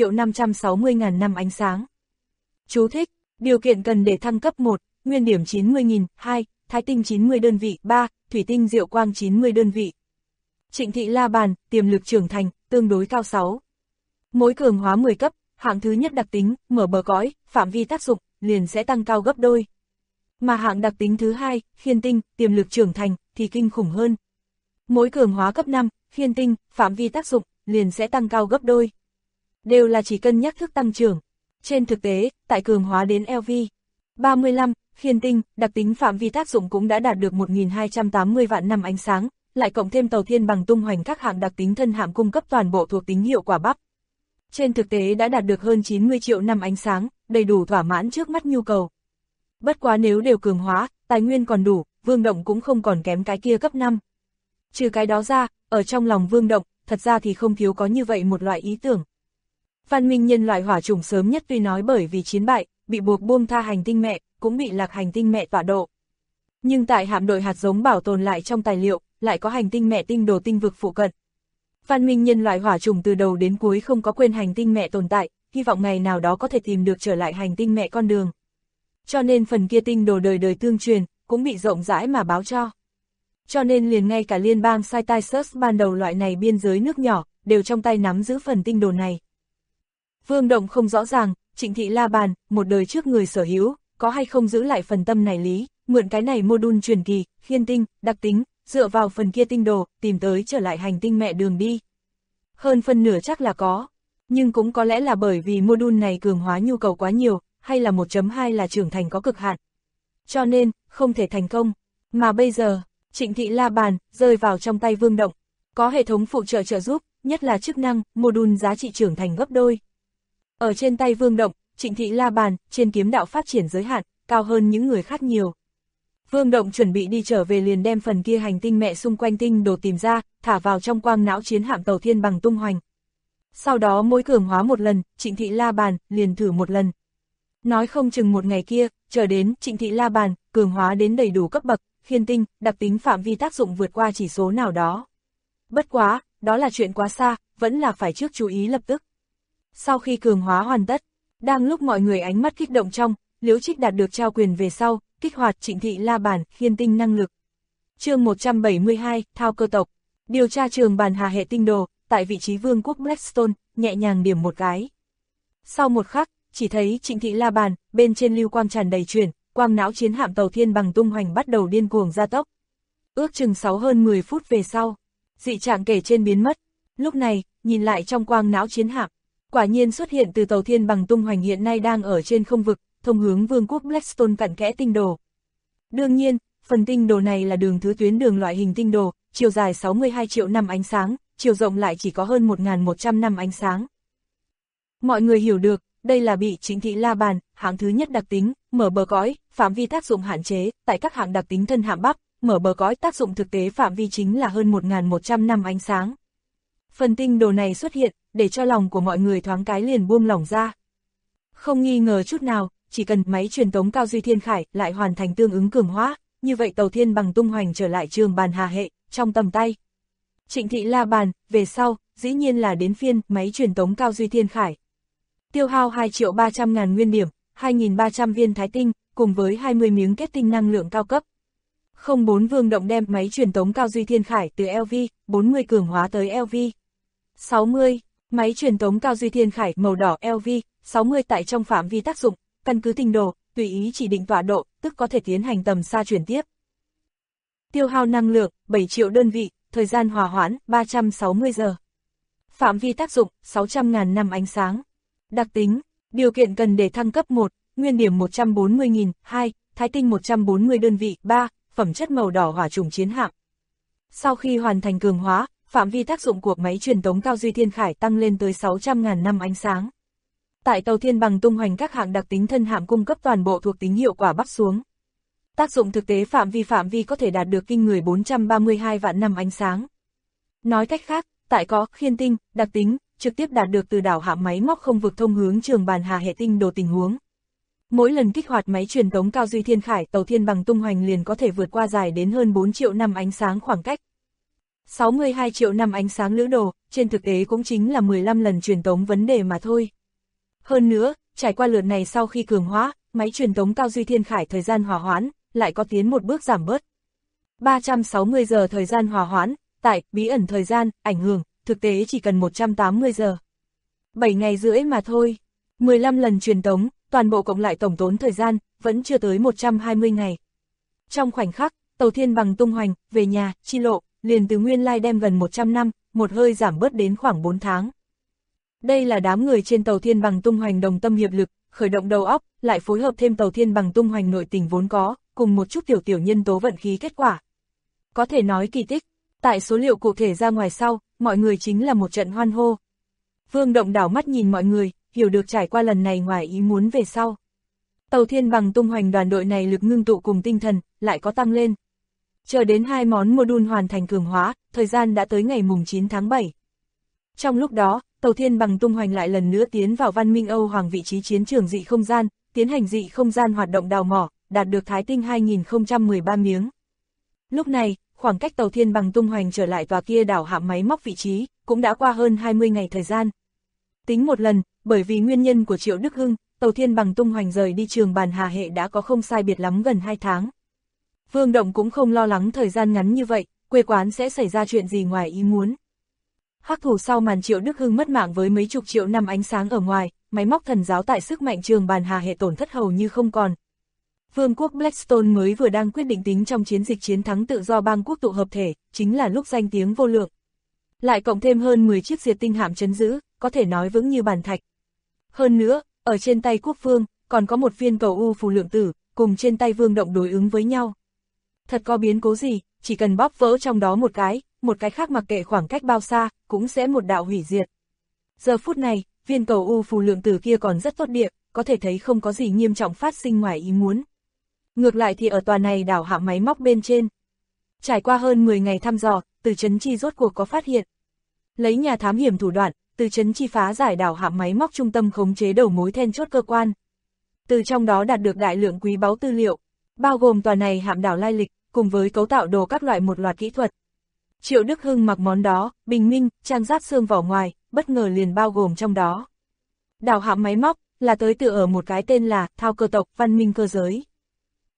2.560.000 năm ánh sáng. Chú thích, điều kiện cần để thăng cấp 1, nguyên điểm 90.000, 2, thái tinh 90 đơn vị, 3, thủy tinh diệu quang 90 đơn vị. Trịnh Thị la bàn, tiềm lực trưởng thành, tương đối cao 6. Mỗi cường hóa 10 cấp, hạng thứ nhất đặc tính, mở bờ cõi, phạm vi tác dụng, liền sẽ tăng cao gấp đôi. Mà hạng đặc tính thứ hai, khiên tinh, tiềm lực trưởng thành, thì kinh khủng hơn. Mỗi cường hóa cấp 5, khiên tinh, phạm vi tác dụng, liền sẽ tăng cao gấp đôi. Đều là chỉ cân nhắc thức tăng trưởng. Trên thực tế, tại cường hóa đến LV 35, khiên tinh, đặc tính phạm vi tác dụng cũng đã đạt được 1.280 vạn năm ánh sáng, lại cộng thêm tàu thiên bằng tung hoành các hạng đặc tính thân hạm cung cấp toàn bộ thuộc tính hiệu quả bắp. Trên thực tế đã đạt được hơn 90 triệu năm ánh sáng, đầy đủ thỏa mãn trước mắt nhu cầu. Bất quá nếu đều cường hóa, tài nguyên còn đủ, Vương Động cũng không còn kém cái kia cấp 5. Trừ cái đó ra, ở trong lòng Vương Động, thật ra thì không thiếu có như vậy một loại ý tưởng. Văn minh nhân loại hỏa chủng sớm nhất tuy nói bởi vì chiến bại, bị buộc buông tha hành tinh mẹ, cũng bị lạc hành tinh mẹ tọa độ. Nhưng tại hạm đội hạt giống bảo tồn lại trong tài liệu, lại có hành tinh mẹ tinh đồ tinh vực phụ cận. Văn minh nhân loại hỏa chủng từ đầu đến cuối không có quên hành tinh mẹ tồn tại, hy vọng ngày nào đó có thể tìm được trở lại hành tinh mẹ con đường. Cho nên phần kia tinh đồ đời đời tương truyền, cũng bị rộng rãi mà báo cho. Cho nên liền ngay cả liên bang Saitaisus ban đầu loại này biên giới nước nhỏ, đều trong tay nắm giữ phần tinh đồ này. Vương Động không rõ ràng, Trịnh Thị la bàn, một đời trước người sở hữu, có hay không giữ lại phần tâm này lý, mượn cái này mô-đun truyền kỳ, khiên tinh, đặc tính, dựa vào phần kia tinh đồ, tìm tới trở lại hành tinh mẹ đường đi. Hơn phân nửa chắc là có, nhưng cũng có lẽ là bởi vì mô-đun này cường hóa nhu cầu quá nhiều, hay là 1.2 là trưởng thành có cực hạn. Cho nên, không thể thành công, mà bây giờ, Trịnh Thị la bàn, rơi vào trong tay Vương Động, có hệ thống phụ trợ trợ giúp, nhất là chức năng, mô-đun giá trị trưởng thành gấp đôi. Ở trên tay Vương Động, Trịnh Thị la bàn, trên kiếm đạo phát triển giới hạn, cao hơn những người khác nhiều. Vương Động chuẩn bị đi trở về liền đem phần kia hành tinh mẹ xung quanh tinh đồ tìm ra, thả vào trong quang não chiến hạm tàu thiên bằng tung hoành. Sau đó mỗi cường hóa một lần, Trịnh Thị la bàn, liền thử một lần. Nói không chừng một ngày kia, chờ đến Trịnh Thị la bàn, cường hóa đến đầy đủ cấp bậc, khiên tinh, đặc tính phạm vi tác dụng vượt qua chỉ số nào đó. Bất quá, đó là chuyện quá xa, vẫn là phải trước chú ý lập tức. Sau khi cường hóa hoàn tất, đang lúc mọi người ánh mắt kích động trong, Liễu Trích đạt được trao quyền về sau, kích hoạt Trịnh Thị la bàn, khiên tinh năng lực. Chương 172, Thao cơ tộc. Điều tra trường bàn hà hệ tinh đồ, tại vị trí vương quốc Blackstone, nhẹ nhàng điểm một cái. Sau một khắc, chỉ thấy Trịnh Thị la bàn, bên trên lưu quang tràn đầy chuyển, quang não chiến hạm tàu thiên bằng tung hoành bắt đầu điên cuồng gia tốc. Ước chừng 6 hơn 10 phút về sau, dị trạng kể trên biến mất. Lúc này, nhìn lại trong quang não chiến hạm, quả nhiên xuất hiện từ tàu thiên bằng tung hoành hiện nay đang ở trên không vực, thông hướng vương quốc Blackstone cặn kẽ tinh đồ. Đương nhiên, phần tinh đồ này là đường thứ tuyến đường loại hình tinh đồ, chiều dài 62 triệu năm ánh sáng, chiều rộng lại chỉ có hơn 1.100 năm ánh sáng. Mọi người hiểu được, đây là bị Trịnh Thị la bàn, hạng thứ nhất đặc tính, mở bờ cõi, phạm vi tác dụng hạn chế, tại các hạng đặc tính thân hạm bắp, mở bờ cõi tác dụng thực tế phạm vi chính là hơn 1.100 năm ánh sáng. Phần tinh đồ này xuất hiện, để cho lòng của mọi người thoáng cái liền buông lỏng ra. Không nghi ngờ chút nào, chỉ cần máy truyền tống cao duy thiên khải lại hoàn thành tương ứng cường hóa, như vậy tàu thiên bằng tung hoành trở lại trường bàn hà hệ, trong tầm tay. Trịnh Thị la bàn, về sau, dĩ nhiên là đến phiên máy truyền tống cao duy thiên khải. Tiêu hao 2.300.000 nguyên điểm, 2.300 viên thái tinh, cùng với 20 miếng kết tinh năng lượng cao cấp. 04 Vương Động đem máy truyền tống cao duy thiên khải từ LV 40 cường hóa tới LV 60, máy truyền tống cao duy thiên khải màu đỏ LV 60 tại trong phạm vi tác dụng, căn cứ tinh đồ, tùy ý chỉ định tọa độ, tức có thể tiến hành tầm xa chuyển tiếp. Tiêu hao năng lượng 7 triệu đơn vị, thời gian hòa hoãn 360 giờ. Phạm vi tác dụng 600.000 năm ánh sáng. Đặc tính, điều kiện cần để thăng cấp 1, nguyên điểm 140.000, 2, thái tinh 140 đơn vị, 3, phẩm chất màu đỏ hỏa trùng chiến hạm. Sau khi hoàn thành cường hóa, phạm vi tác dụng của máy truyền tống cao duy thiên khải tăng lên tới 600.000 năm ánh sáng. Tại tàu thiên bằng tung hoành các hạng đặc tính thân hạm cung cấp toàn bộ thuộc tính hiệu quả bắc xuống. Tác dụng thực tế phạm vi có thể đạt được kinh người 432 vạn năm ánh sáng. Nói cách khác, tại có khiên tinh, đặc tính, trực tiếp đạt được từ đảo hạm máy móc không vực thông hướng trường bàn hà hệ tinh đồ tình huống. Mỗi lần kích hoạt máy truyền tống cao duy thiên khải, tàu thiên bằng tung hoành liền có thể vượt qua dài đến hơn 4 triệu năm ánh sáng khoảng cách. 62 triệu năm ánh sáng lữ đồ, trên thực tế cũng chính là 15 lần truyền tống vấn đề mà thôi. Hơn nữa, trải qua lượt này sau khi cường hóa, máy truyền tống cao duy thiên khải thời gian hòa hoãn, lại có tiến một bước giảm bớt. 360 giờ thời gian hòa hoãn, tại bí ẩn thời gian, ảnh hưởng, thực tế chỉ cần 180 giờ. 7 ngày rưỡi mà thôi. 15 lần truyền tống, toàn bộ cộng lại tổng tốn thời gian, vẫn chưa tới 120 ngày. Trong khoảnh khắc, tàu thiên bằng tung hoành, về nhà, chi lộ, liền từ nguyên lai đem gần 100 năm, một hơi giảm bớt đến khoảng 4 tháng. Đây là đám người trên tàu thiên bằng tung hoành đồng tâm hiệp lực, khởi động đầu óc, lại phối hợp thêm tàu thiên bằng tung hoành nội tình vốn có, cùng một chút tiểu nhân tố vận khí kết quả. Có thể nói kỳ tích, tại số liệu cụ thể ra ngoài sau, mọi người chính là một trận hoan hô. Vương Động đảo mắt nhìn mọi người, hiểu được trải qua lần này ngoài ý muốn về sau. Tàu thiên bằng tung hoành đoàn đội này lực ngưng tụ cùng tinh thần, lại có tăng lên. Chờ đến 2 món module hoàn thành cường hóa, thời gian đã tới ngày mùng 9 tháng 7. Trong lúc đó, tàu thiên bằng tung hoành lại lần nữa tiến vào văn minh Âu Hoàng vị trí chiến trường dị không gian, tiến hành dị không gian hoạt động đào mỏ, đạt được thái tinh 2013 miếng. Lúc này, khoảng cách tàu thiên bằng tung hoành trở lại tòa kia đảo hạm máy móc vị trí, cũng đã qua hơn 20 ngày thời gian. Tính một lần, bởi vì nguyên nhân của Triệu Đức Hưng, tàu thiên bằng tung hoành rời đi trường bàn hà hệ đã có không sai biệt lắm gần 2 tháng. Vương Động cũng không lo lắng thời gian ngắn như vậy, quê quán sẽ xảy ra chuyện gì ngoài ý muốn. Hắc thủ sau màn Triệu Đức Hưng mất mạng với mấy chục triệu năm ánh sáng ở ngoài, máy móc thần giáo tại sức mạnh trường bàn hà hệ tổn thất hầu như không còn. Vương quốc Blackstone mới vừa đang quyết định tính trong chiến dịch chiến thắng tự do bang quốc tụ hợp thể, chính là lúc danh tiếng vô lượng. Lại cộng thêm hơn 10 chiếc diệt tinh hạm trấn giữ, có thể nói vững như bàn thạch. Hơn nữa, ở trên tay quốc vương, còn có một viên cầu u phù lượng tử, cùng trên tay Vương Động đối ứng với nhau. Thật có biến cố gì, chỉ cần bóp vỡ trong đó một cái khác mặc kệ khoảng cách bao xa, cũng sẽ một đạo hủy diệt. Giờ phút này, viên cầu u phù lượng tử kia còn rất tốt địa, có thể thấy không có gì nghiêm trọng phát sinh ngoài ý muốn. Ngược lại thì ở tòa này đảo hạm máy móc bên trên. Trải qua hơn 10 ngày thăm dò, Từ Chấn Chi rốt cuộc có phát hiện. Lấy nhà thám hiểm thủ đoạn, Từ Chấn Chi phá giải đảo hạm máy móc trung tâm khống chế đầu mối then chốt cơ quan. Từ trong đó đạt được đại lượng quý báu tư liệu, bao gồm tòa này hạm đảo lai lịch, cùng với cấu tạo đồ các loại một loạt kỹ thuật. Triệu Đức Hưng mặc món đó, bình minh, trang giáp xương vỏ ngoài, bất ngờ liền bao gồm trong đó. Đảo hạm máy móc, là tới từ ở một cái tên là Thao cơ tộc văn minh cơ giới.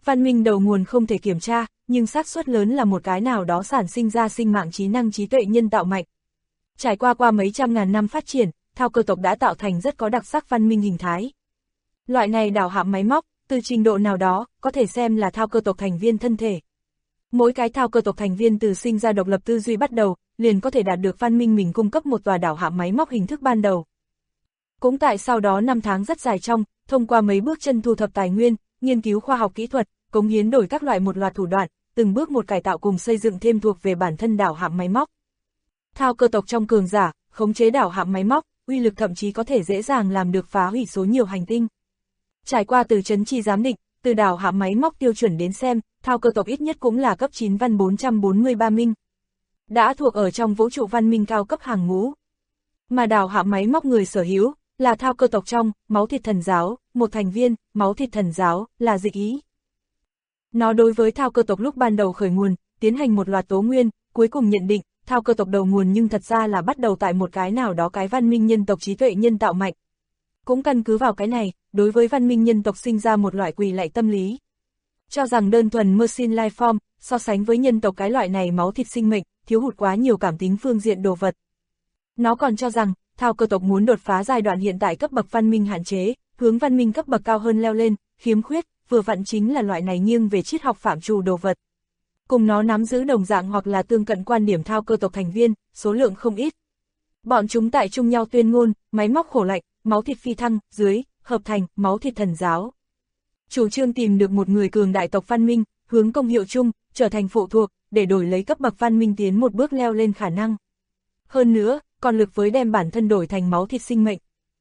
Văn minh đầu nguồn không thể kiểm tra, nhưng xác suất lớn là một cái nào đó sản sinh ra sinh mạng trí năng trí tuệ nhân tạo mạnh. Trải qua mấy trăm ngàn năm phát triển, thao cơ tộc đã tạo thành rất có đặc sắc văn minh hình thái. Loại này đảo hạm máy móc, từ trình độ nào đó, có thể xem là thao cơ tộc thành viên thân thể. Mỗi cái thao cơ tộc thành viên từ sinh ra độc lập tư duy bắt đầu, liền có thể đạt được văn minh mình cung cấp một tòa đảo hạm máy móc hình thức ban đầu. Cũng tại sau đó 5 tháng rất dài trong, thông qua mấy bước chân thu thập tài nguyên, nghiên cứu khoa học kỹ thuật, cống hiến đổi các loại một loạt thủ đoạn, từng bước một cải tạo cùng xây dựng thêm thuộc về bản thân đảo hạm máy móc. Thao cơ tộc trong cường giả, khống chế đảo hạm máy móc, uy lực thậm chí có thể dễ dàng làm được phá hủy số nhiều hành tinh. Trải qua từ chấn chi giám định, từ đảo hạm máy móc tiêu chuẩn đến xem, thao cơ tộc ít nhất cũng là cấp 9 văn 443 minh. Đã thuộc ở trong vũ trụ văn minh cao cấp hàng ngũ. Mà đảo hạm máy móc người sở hữu, là thao cơ tộc trong, máu thịt thần giáo, một thành viên, máu thịt thần giáo, là dịch ý. Nó đối với thao cơ tộc lúc ban đầu khởi nguồn, tiến hành một loạt tố nguyên, cuối cùng nhận định, thao cơ tộc đầu nguồn nhưng thật ra là bắt đầu tại một cái nào đó cái văn minh nhân tộc trí tuệ nhân tạo mạnh. Cũng căn cứ vào cái này, đối với văn minh nhân tộc sinh ra một loại quỳ lạy tâm lý. Cho rằng đơn thuần machine life form, so sánh với nhân tộc cái loại này máu thịt sinh mệnh, thiếu hụt quá nhiều cảm tính phương diện đồ vật. Nó còn cho rằng, thao cơ tộc muốn đột phá giai đoạn hiện tại cấp bậc văn minh hạn chế, hướng văn minh cấp bậc cao hơn leo lên, khiếm khuyết, vừa vặn chính là loại này nghiêng về triết học phạm trù đồ vật. Cùng nó nắm giữ đồng dạng hoặc là tương cận quan điểm thao cơ tộc thành viên, số lượng không ít. Bọn chúng tại chung nhau tuyên ngôn, máy móc khổ lạnh, máu thịt phi thăng, dưới, hợp thành, máu thịt thần giáo. Chủ trương tìm được một người cường đại tộc văn minh, hướng công hiệu chung, trở thành phụ thuộc, để đổi lấy cấp bậc văn minh tiến một bước leo lên khả năng. Hơn nữa, còn lực với đem bản thân đổi thành máu thịt sinh mệnh.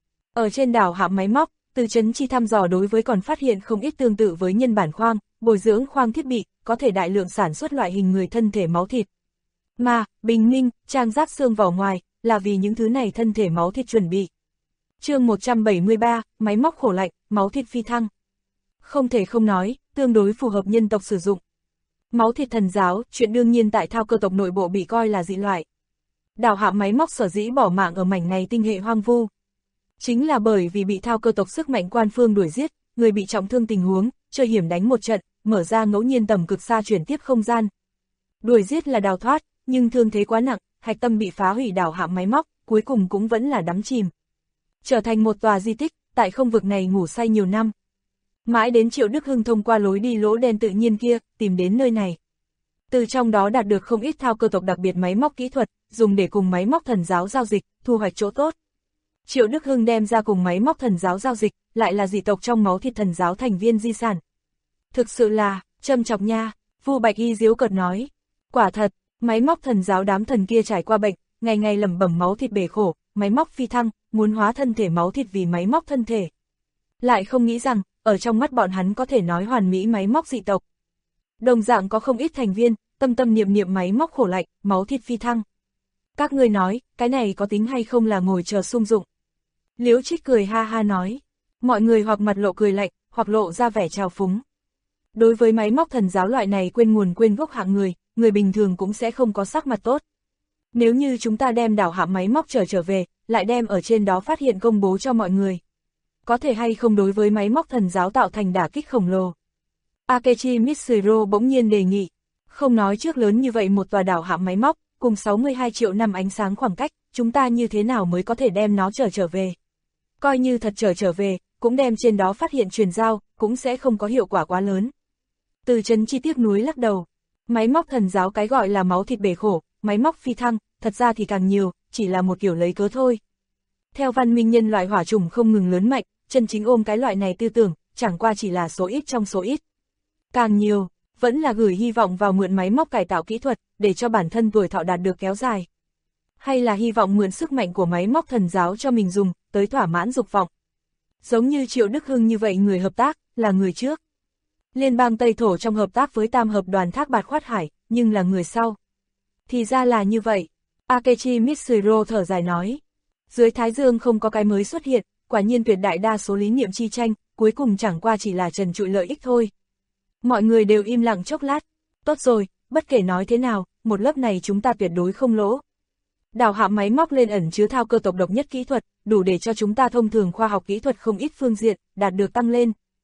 Ở trên đảo hạm máy móc, từ chấn chi thăm dò đối với còn phát hiện không ít tương tự với nhân bản khoang, bồi dưỡng khoang thiết bị, có thể đại lượng sản xuất loại hình người thân thể máu thịt. Mà, bình minh, trang giáp xương vỏ ngoài, là vì những thứ này thân thể máu thịt chuẩn bị. Chương 173, máy móc khổ lạnh, máu thịt phi thăng. Không thể không nói, tương đối phù hợp nhân tộc sử dụng. Máu thịt thần giáo, chuyện đương nhiên tại thao cơ tộc nội bộ bị coi là dị loại. Đảo hạm máy móc sở dĩ bỏ mạng ở mảnh này tinh hệ hoang vu. Chính là bởi vì bị thao cơ tộc sức mạnh quan phương đuổi giết, người bị trọng thương tình huống, chơi hiểm đánh một trận, mở ra ngẫu nhiên tầm cực xa chuyển tiếp không gian. Đuổi giết là đào thoát, nhưng thương thế quá nặng, hạch tâm bị phá hủy đảo hạm máy móc, cuối cùng cũng vẫn là đắm chìm. Trở thành một tòa di tích, tại không vực này ngủ say nhiều năm. Mãi đến Triệu Đức Hưng thông qua lối đi lỗ đen tự nhiên kia, tìm đến nơi này. Từ trong đó đạt được không ít thao cơ tộc đặc biệt máy móc kỹ thuật, dùng để cùng máy móc thần giáo giao dịch, thu hoạch chỗ tốt. Triệu Đức Hưng đem ra cùng máy móc thần giáo giao dịch, lại là dị tộc trong máu thịt thần giáo thành viên di sản. Thực sự là, châm chọc nha, Vu Bạch Y giễu cợt nói. Quả thật, máy móc thần giáo đám thần kia trải qua bệnh, ngày ngày lẩm bẩm máu thịt bể khổ, máy móc phi thăng, muốn hóa thân thể máu thịt vì máy móc thân thể. Lại không nghĩ rằng, ở trong mắt bọn hắn có thể nói hoàn mỹ máy móc dị tộc. Đồng dạng có không ít thành viên, tâm tâm niệm niệm máy móc khổ lạnh, máu thịt phi thăng. Các ngươi nói, cái này có tính hay không là ngồi chờ sung dụng. Liễu Trích cười ha ha nói. Mọi người hoặc mặt lộ cười lạnh, hoặc lộ ra vẻ trào phúng. Đối với máy móc thần giáo loại này quên nguồn quên gốc hạng người bình thường cũng sẽ không có sắc mặt tốt. Nếu như chúng ta đem đảo hạm máy móc trở về, lại đem ở trên đó phát hiện công bố cho mọi người. Có thể hay không đối với máy móc thần giáo tạo thành đả kích khổng lồ. Akechi Mitsuro bỗng nhiên đề nghị. Không nói trước lớn như vậy một tòa đảo hạm máy móc, cùng 62 triệu năm ánh sáng khoảng cách, chúng ta như thế nào mới có thể đem nó trở về. Coi như thật trở về, cũng đem trên đó phát hiện truyền giao, cũng sẽ không có hiệu quả quá lớn. Từ Trấn Chi tiếc núi lắc đầu. Máy móc thần giáo cái gọi là máu thịt bể khổ, máy móc phi thăng, thật ra thì càng nhiều, chỉ là một kiểu lấy cớ thôi. Theo văn minh nhân loại hỏa trùng không ngừng lớn mạnh, chân chính ôm cái loại này tư tưởng, chẳng qua chỉ là số ít trong số ít. Càng nhiều, vẫn là gửi hy vọng vào mượn máy móc cải tạo kỹ thuật, để cho bản thân tuổi thọ đạt được kéo dài. Hay là hy vọng mượn sức mạnh của máy móc thần giáo cho mình dùng, tới thỏa mãn dục vọng. Giống như Triệu Đức Hưng như vậy người hợp tác, là người trước. Liên bang Tây Thổ trong hợp tác với Tam hợp đoàn Thác Bạt Khoát Hải, nhưng là người sau. Thì ra là như vậy. Akechi Mitsuro thở dài nói. Dưới Thái Dương không có cái mới xuất hiện, quả nhiên tuyệt đại đa số lý niệm chi tranh, cuối cùng chẳng qua chỉ là trần trụi lợi ích thôi. Mọi người đều im lặng chốc lát. Tốt rồi, bất kể nói thế nào, một lớp này chúng ta tuyệt đối không lỗ. Đảo hạm máy móc lên ẩn chứa thao cơ tộc độc nhất kỹ thuật, đủ để cho chúng ta thông thường khoa học kỹ thuật không ít phương diện, đạt được tăng lên.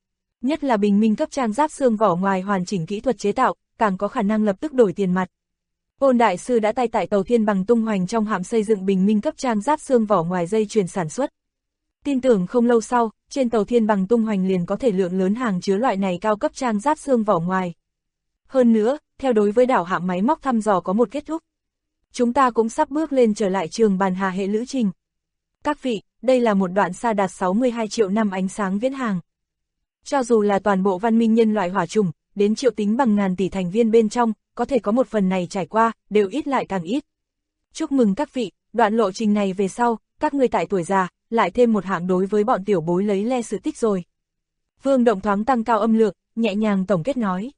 Nhất là bình minh cấp trang giáp xương vỏ ngoài hoàn chỉnh kỹ thuật chế tạo, càng có khả năng lập tức đổi tiền mặt. Ôn đại sư đã tay tại tàu Thiên Bằng tung hoành trong hạm xây dựng bình minh cấp trang giáp xương vỏ ngoài dây chuyền sản xuất. Tin tưởng không lâu sau, trên tàu Thiên Bằng tung hoành liền có thể lượng lớn hàng chứa loại này cao cấp trang giáp xương vỏ ngoài. Hơn nữa, theo đối với đảo hạm máy móc thăm dò có một kết thúc. Chúng ta cũng sắp bước lên trở lại trường bàn hà hệ lữ trình. Các vị, đây là một đoạn xa đạt 62 triệu năm ánh sáng viễn hàng. Cho dù là toàn bộ văn minh nhân loại hỏa trùng, đến triệu tính bằng ngàn tỷ thành viên bên trong, có thể có một phần này trải qua, đều ít lại càng ít. Chúc mừng các vị, đoạn lộ trình này về sau, các ngươi tại tuổi già, lại thêm một hạng đối với bọn tiểu bối lấy le sự tích rồi. Vương Động thoáng tăng cao âm lượng, nhẹ nhàng tổng kết nói.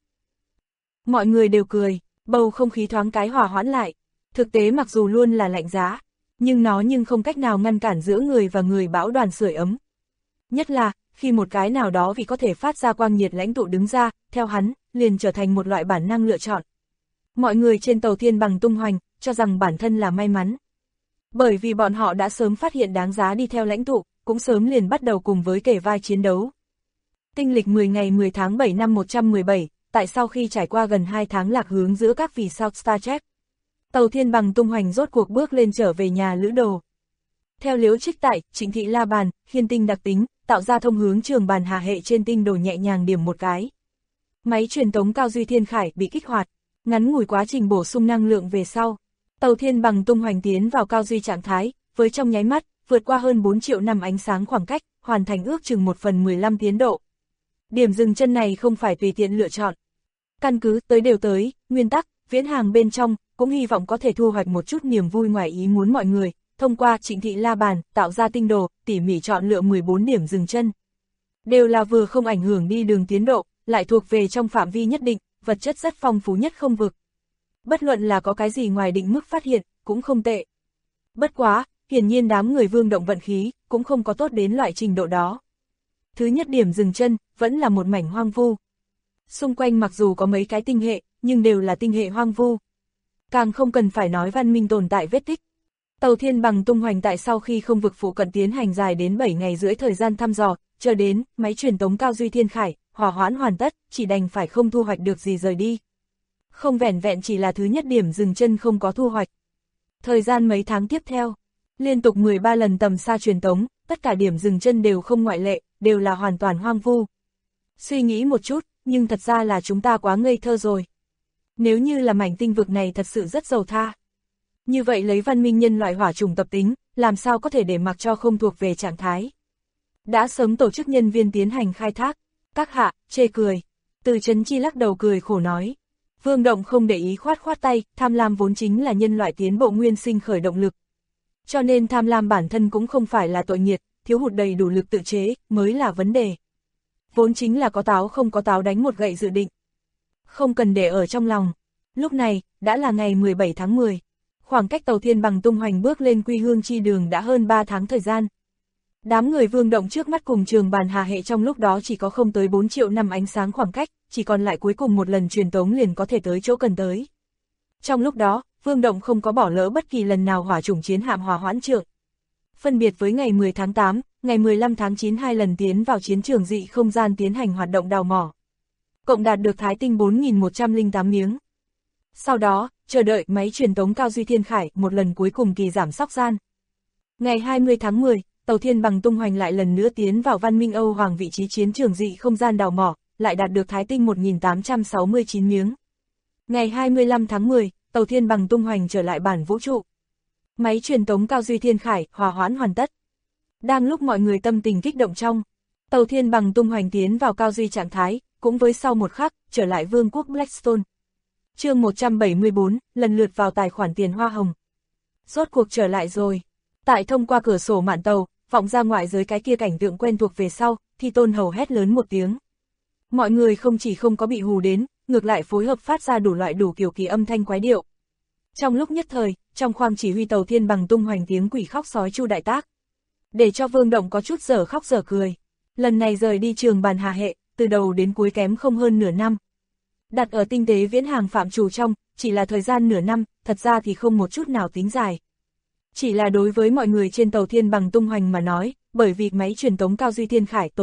Mọi người đều cười, bầu không khí thoáng cái hòa hoãn lại. Thực tế mặc dù luôn là lạnh giá, nhưng nó không cách nào ngăn cản giữa người và người bão đoàn sưởi ấm. Nhất là, khi một cái nào đó vì có thể phát ra quang nhiệt lãnh tụ đứng ra, theo hắn, liền trở thành một loại bản năng lựa chọn. Mọi người trên tàu Thiên Bằng tung hoành, cho rằng bản thân là may mắn. Bởi vì bọn họ đã sớm phát hiện đáng giá đi theo lãnh tụ, cũng sớm liền bắt đầu cùng với kề vai chiến đấu. Tinh lịch 10 ngày 10 tháng 7 năm 117, tại sau khi trải qua gần 2 tháng lạc hướng giữa các vì sao Star Trek, tàu Thiên Bằng tung hoành rốt cuộc bước lên trở về nhà lữ đồ. Theo Liễu Trích tại, Trịnh Thị La Bàn, khiên tinh đặc tính, tạo ra thông hướng trường bàn hà hệ trên tinh đồ nhẹ nhàng điểm một cái. Máy truyền tống Cao Duy Thiên Khải bị kích hoạt, ngắn ngủi quá trình bổ sung năng lượng về sau. Tàu Thiên Bằng tung hoành tiến vào Cao Duy trạng thái, với trong nháy mắt, vượt qua hơn 4 triệu năm ánh sáng khoảng cách, hoàn thành ước chừng 1/15 tiến độ. Điểm dừng chân này không phải tùy tiện lựa chọn. Căn cứ tới đều tới, nguyên tắc, viễn hàng bên trong, cũng hy vọng có thể thu hoạch một chút niềm vui ngoài ý muốn mọi người, thông qua Trịnh Thị La Bàn, tạo ra tinh đồ, tỉ mỉ chọn lựa 14 điểm dừng chân. Đều là vừa không ảnh hưởng đi đường tiến độ, lại thuộc về trong phạm vi nhất định, vật chất rất phong phú nhất không vực. Bất luận là có cái gì ngoài định mức phát hiện, cũng không tệ. Bất quá, hiển nhiên đám người Vương Động vận khí, cũng không có tốt đến loại trình độ đó. Thứ nhất điểm dừng chân, vẫn là một mảnh hoang vu. Xung quanh mặc dù có mấy cái tinh hệ, nhưng đều là tinh hệ hoang vu. Càng không cần phải nói văn minh tồn tại vết tích. Tàu Thiên Bằng tung hoành tại sau khi không vực phụ cận tiến hành dài đến 7 ngày rưỡi thời gian thăm dò, chờ đến, máy truyền tống Cao Duy Thiên Khải, hòa hoãn hoàn tất, chỉ đành phải không thu hoạch được gì rời đi. Không vẻn vẹn chỉ là thứ nhất điểm dừng chân không có thu hoạch. Thời gian mấy tháng tiếp theo, liên tục 13 lần tầm xa truyền tống, tất cả điểm dừng chân đều không ngoại lệ, đều là hoàn toàn hoang vu. Suy nghĩ một chút, nhưng thật ra là chúng ta quá ngây thơ rồi. Nếu như là mảnh tinh vực này thật sự rất giàu tha. Như vậy lấy văn minh nhân loại hỏa trùng tập tính, làm sao có thể để mặc cho không thuộc về trạng thái. Đã sớm tổ chức nhân viên tiến hành khai thác. Các hạ, chê cười. Từ Trấn Chi lắc đầu cười khổ nói. Vương Động không để ý khoát khoát tay, tham lam vốn chính là nhân loại tiến bộ nguyên sinh khởi động lực. Cho nên tham lam bản thân cũng không phải là tội nghiệt, thiếu hụt đầy đủ lực tự chế, mới là vấn đề. Vốn chính là có táo không có táo đánh một gậy dự định. Không cần để ở trong lòng. Lúc này, đã là ngày 17 tháng 10. Khoảng cách tàu Thiên Bằng tung hoành bước lên quy hương chi đường đã hơn 3 tháng thời gian. Đám người Vương Động trước mắt cùng trường bàn hà hệ trong lúc đó chỉ có không tới 4 triệu năm ánh sáng khoảng cách, chỉ còn lại cuối cùng một lần truyền tống liền có thể tới chỗ cần tới. Trong lúc đó, Vương Động không có bỏ lỡ bất kỳ lần nào hỏa chủng chiến hạm hòa hoãn trượng. Phân biệt với ngày 10 tháng 8, ngày 15 tháng 9 hai lần tiến vào chiến trường dị không gian tiến hành hoạt động đào mỏ. Cộng đạt được thái tinh 4.108 miếng. Sau đó, chờ đợi máy truyền tống Cao Duy Thiên Khải một lần cuối cùng kỳ giảm sóc gian. Ngày 20 tháng 10, tàu Thiên Bằng tung hoành lại lần nữa tiến vào văn minh Âu Hoàng vị trí chiến trường dị không gian đào mỏ, lại đạt được thái tinh 1.869 miếng. Ngày 25 tháng 10, tàu Thiên Bằng tung hoành trở lại bản vũ trụ. Máy truyền tống Cao Duy Thiên Khải hòa hoãn hoàn tất. Đang lúc mọi người tâm tình kích động trong, tàu Thiên Bằng tung hoành tiến vào Cao Duy trạng thái, cũng với sau một khắc, trở lại vương quốc Blackstone. Chương 174, lần lượt vào tài khoản tiền hoa hồng. Rốt cuộc trở lại rồi. Tại thông qua cửa sổ mạn tàu, vọng ra ngoại giới cái kia cảnh tượng quen thuộc về sau, thì Tôn Hầu hét lớn một tiếng. Mọi người không chỉ không có bị hù đến, ngược lại phối hợp phát ra đủ loại đủ kiểu kỳ âm thanh quái điệu. Trong lúc nhất thời, trong khoang chỉ huy tàu Thiên Bằng tung hoành tiếng quỷ khóc sói chu đại tác. Để cho Vương Động có chút dở khóc dở cười. Lần này rời đi trường bàn hà hệ, từ đầu đến cuối kém không hơn nửa năm. Đặt ở tinh tế viễn hàng phạm trù trong, chỉ là thời gian nửa năm, thật ra thì không một chút nào tính dài. Chỉ là đối với mọi người trên tàu Thiên Bằng tung hoành mà nói, bởi vì máy truyền tống Cao Duy Thiên Khải tồn tại,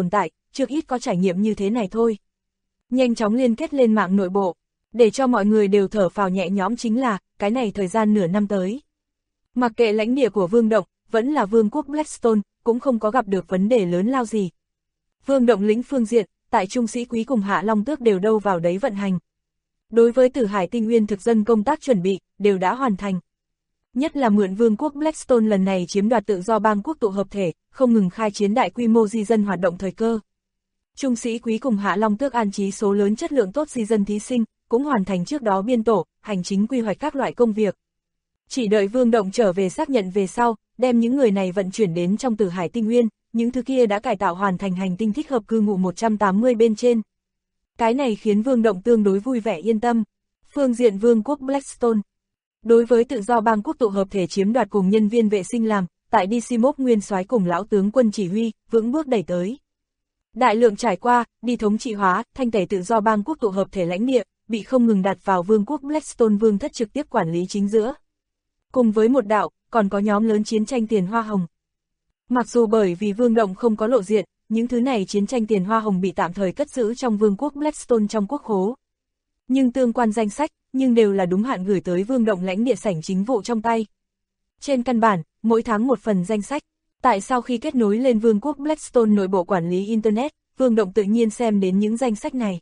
trước ít có trải nghiệm như thế này thôi. Nhanh chóng liên kết lên mạng nội bộ, để cho mọi người đều thở phào nhẹ nhõm chính là, cái này thời gian nửa năm tới. Mặc kệ lãnh địa của Vương Động, vẫn là vương quốc Blackstone, cũng không có gặp được vấn đề lớn lao gì. Vương Động lĩnh phương diện, tại Trung Sĩ Quý cùng Hạ Long Tước đều đâu vào đấy vận hành. Đối với Tử Hải Tinh Nguyên thực dân công tác chuẩn bị, đều đã hoàn thành. Nhất là mượn vương quốc Blackstone lần này chiếm đoạt tự do bang quốc tụ hợp thể, không ngừng khai chiến đại quy mô di dân hoạt động thời cơ. Trung Sĩ Quý cùng Hạ Long Tước an trí số lớn chất lượng tốt di dân thí sinh, cũng hoàn thành trước đó biên tổ, hành chính quy hoạch các loại công việc. Chỉ đợi Vương Động trở về xác nhận về sau, đem những người này vận chuyển đến trong Tử Hải Tinh Nguyên, những thứ kia đã cải tạo hoàn thành hành tinh thích hợp cư ngụ 180 bên trên. Cái này khiến Vương Động tương đối vui vẻ yên tâm. Phương diện vương quốc Blackstone. Đối với tự do bang quốc tụ hợp thể chiếm đoạt cùng nhân viên vệ sinh làm, tại Decimos nguyên soái cùng lão tướng quân chỉ huy, vững bước đẩy tới. Đại lượng trải qua, đi thống trị hóa, thanh tẩy tự do bang quốc tụ hợp thể lãnh địa, bị không ngừng đặt vào vương quốc Blackstone vương thất trực tiếp quản lý chính giữa. Cùng với một đạo, còn có nhóm lớn chiến tranh tiền hoa hồng. Mặc dù bởi vì Vương Động không có lộ diện, những thứ này chiến tranh tiền hoa hồng bị tạm thời cất giữ trong vương quốc Blackstone trong quốc khố. Nhưng tương quan danh sách, nhưng đều là đúng hạn gửi tới Vương Động lãnh địa sảnh chính vụ trong tay. Trên căn bản, mỗi tháng một phần danh sách. Tại sau khi kết nối lên vương quốc Blackstone nội bộ quản lý Internet, Vương Động tự nhiên xem đến những danh sách này.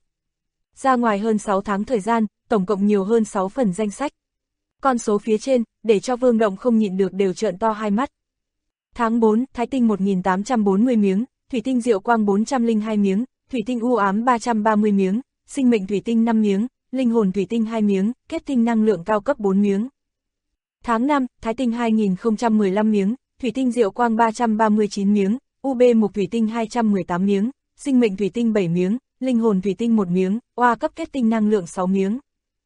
Ra ngoài hơn 6 tháng thời gian, tổng cộng nhiều hơn 6 phần danh sách. Con số phía trên, để cho Vương Động không nhịn được đều trợn to hai mắt. Tháng 4, Thái tinh 1840 miếng, Thủy tinh Diệu Quang 402 miếng, Thủy tinh U Ám 330 miếng, Sinh mệnh Thủy tinh 5 miếng, Linh hồn Thủy tinh 2 miếng, Kết tinh năng lượng cao cấp 4 miếng. Tháng 5, Thái tinh 2015 miếng, Thủy tinh Diệu Quang 339 miếng, UB Mục Thủy tinh 218 miếng, Sinh mệnh Thủy tinh 7 miếng, Linh hồn Thủy tinh 1 miếng, Oa cấp Kết tinh năng lượng 6 miếng.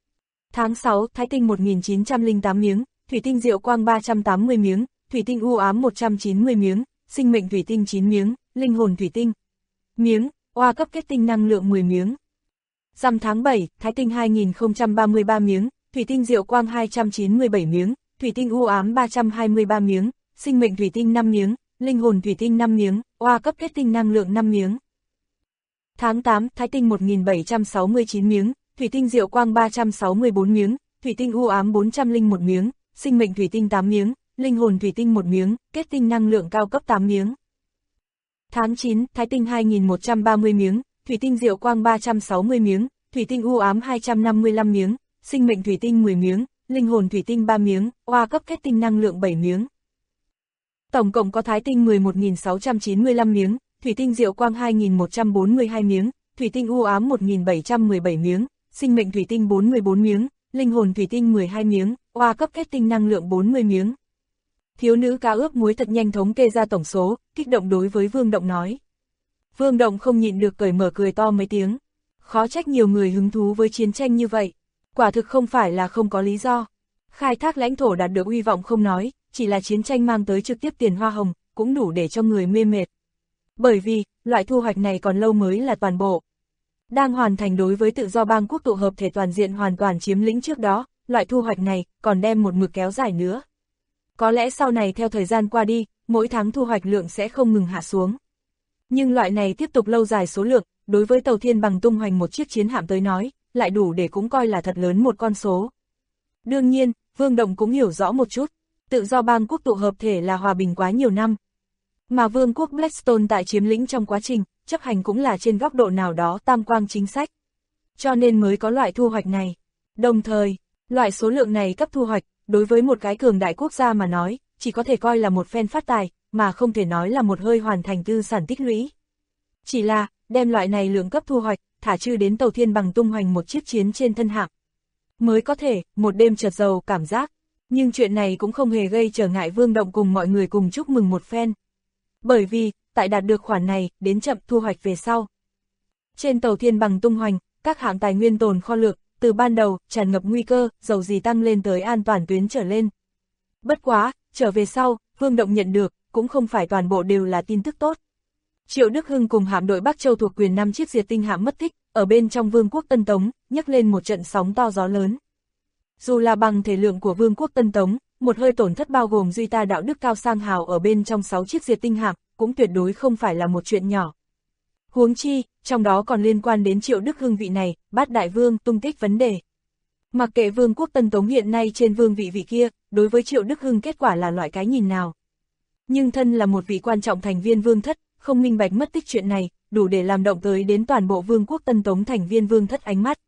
Tháng 6, Thái tinh 1908 miếng, Thủy tinh Diệu Quang 380 miếng, Thủy tinh U Ám 190 miếng, Sinh mệnh Thủy tinh 9 miếng, Linh hồn Thủy tinh miếng, Oa cấp Kết tinh năng lượng 10 miếng. Rằm tháng 7, Thái tinh 2033 miếng, Thủy tinh Diệu Quang 297 miếng, Thủy tinh U Ám 323 miếng, Sinh mệnh Thủy tinh 5 miếng, Linh hồn Thủy tinh 5 miếng, Oa cấp Kết tinh năng lượng 5 miếng. Tháng 8, Thái tinh 1769 miếng, Thủy tinh Diệu Quang 364 miếng, Thủy tinh U Ám 401 miếng, Sinh mệnh Thủy tinh 8 miếng, Linh hồn Thủy tinh 1 miếng, Kết tinh năng lượng cao cấp 8 miếng. Tháng 9, Thái tinh 2130 miếng, Thủy tinh Diệu Quang 360 miếng, Thủy tinh U Ám 255 miếng, Sinh mệnh Thủy tinh 10 miếng, Linh hồn Thủy tinh 3 miếng, Oa cấp Kết tinh năng lượng 7 miếng. Tổng cộng có Thái tinh 11.695 miếng, Thủy tinh Diệu Quang 2.142 miếng, Thủy tinh U Ám 1.717 miếng, Sinh mệnh Thủy tinh 44 miếng, Linh hồn Thủy tinh 12 miếng, Oa cấp Kết tinh năng lượng 40 miếng. Thiếu nữ cá ướp muối thật nhanh thống kê ra tổng số, kích động đối với Vương Động nói. Vương Động không nhịn được cởi mở cười to mấy tiếng. Khó trách nhiều người hứng thú với chiến tranh như vậy. Quả thực không phải là không có lý do. Khai thác lãnh thổ đạt được uy vọng không nói, chỉ là chiến tranh mang tới trực tiếp tiền hoa hồng, cũng đủ để cho người mê mệt. Bởi vì, loại thu hoạch này còn lâu mới là toàn bộ. Đang hoàn thành đối với tự do bang quốc tụ hợp thể toàn diện hoàn toàn chiếm lĩnh trước đó, loại thu hoạch này còn đem một mực kéo dài nữa. Có lẽ sau này theo thời gian qua đi, mỗi tháng thu hoạch lượng sẽ không ngừng hạ xuống. Nhưng loại này tiếp tục lâu dài số lượng, đối với tàu thiên bằng tung hoành một chiếc chiến hạm tới nói, lại đủ để cũng coi là thật lớn một con số. Đương nhiên, Vương Động cũng hiểu rõ một chút, tự do bang quốc tụ hợp thể là hòa bình quá nhiều năm. Mà vương quốc Blackstone tại chiếm lĩnh trong quá trình, chấp hành cũng là trên góc độ nào đó tam quang chính sách. Cho nên mới có loại thu hoạch này. Đồng thời, loại số lượng này cấp thu hoạch, đối với một cái cường đại quốc gia mà nói, chỉ có thể coi là một phen phát tài, mà không thể nói là một hơi hoàn thành tư sản tích lũy. Chỉ là, đem loại này lượng cấp thu hoạch, thả trừ đến tàu thiên bằng tung hoành một chiếc chiến trên thân hạm. Mới có thể, một đêm chợt giàu cảm giác. Nhưng chuyện này cũng không hề gây trở ngại Vương Động cùng mọi người cùng chúc mừng một phen. Bởi vì, tại đạt được khoản này, đến chậm thu hoạch về sau. Trên tàu thiên bằng tung hoành, các hạng tài nguyên tồn kho lược, từ ban đầu, tràn ngập nguy cơ, dầu gì tăng lên tới an toàn tuyến trở lên. Bất quá, trở về sau, Vương Động nhận được, cũng không phải toàn bộ đều là tin tức tốt. Triệu Đức Hưng cùng hạm đội Bắc Châu thuộc quyền 5 chiếc diệt tinh hạm mất tích, ở bên trong Vương quốc Tân Tống, nhấc lên một trận sóng to gió lớn. Dù là bằng thể lượng của Vương quốc Tân Tống, một hơi tổn thất bao gồm duy ta đạo đức cao sang hào ở bên trong 6 chiếc diệt tinh hạm, cũng tuyệt đối không phải là một chuyện nhỏ. Huống chi, trong đó còn liên quan đến Triệu Đức Hưng vị này, bát đại vương, tung tích vấn đề. Mặc kệ vương quốc Tân Tống hiện nay trên vương vị kia, đối với Triệu Đức Hưng kết quả là loại cái nhìn nào. Nhưng thân là một vị quan trọng thành viên vương thất, không minh bạch mất tích chuyện này, đủ để làm động tới đến toàn bộ vương quốc Tân Tống thành viên vương thất ánh mắt.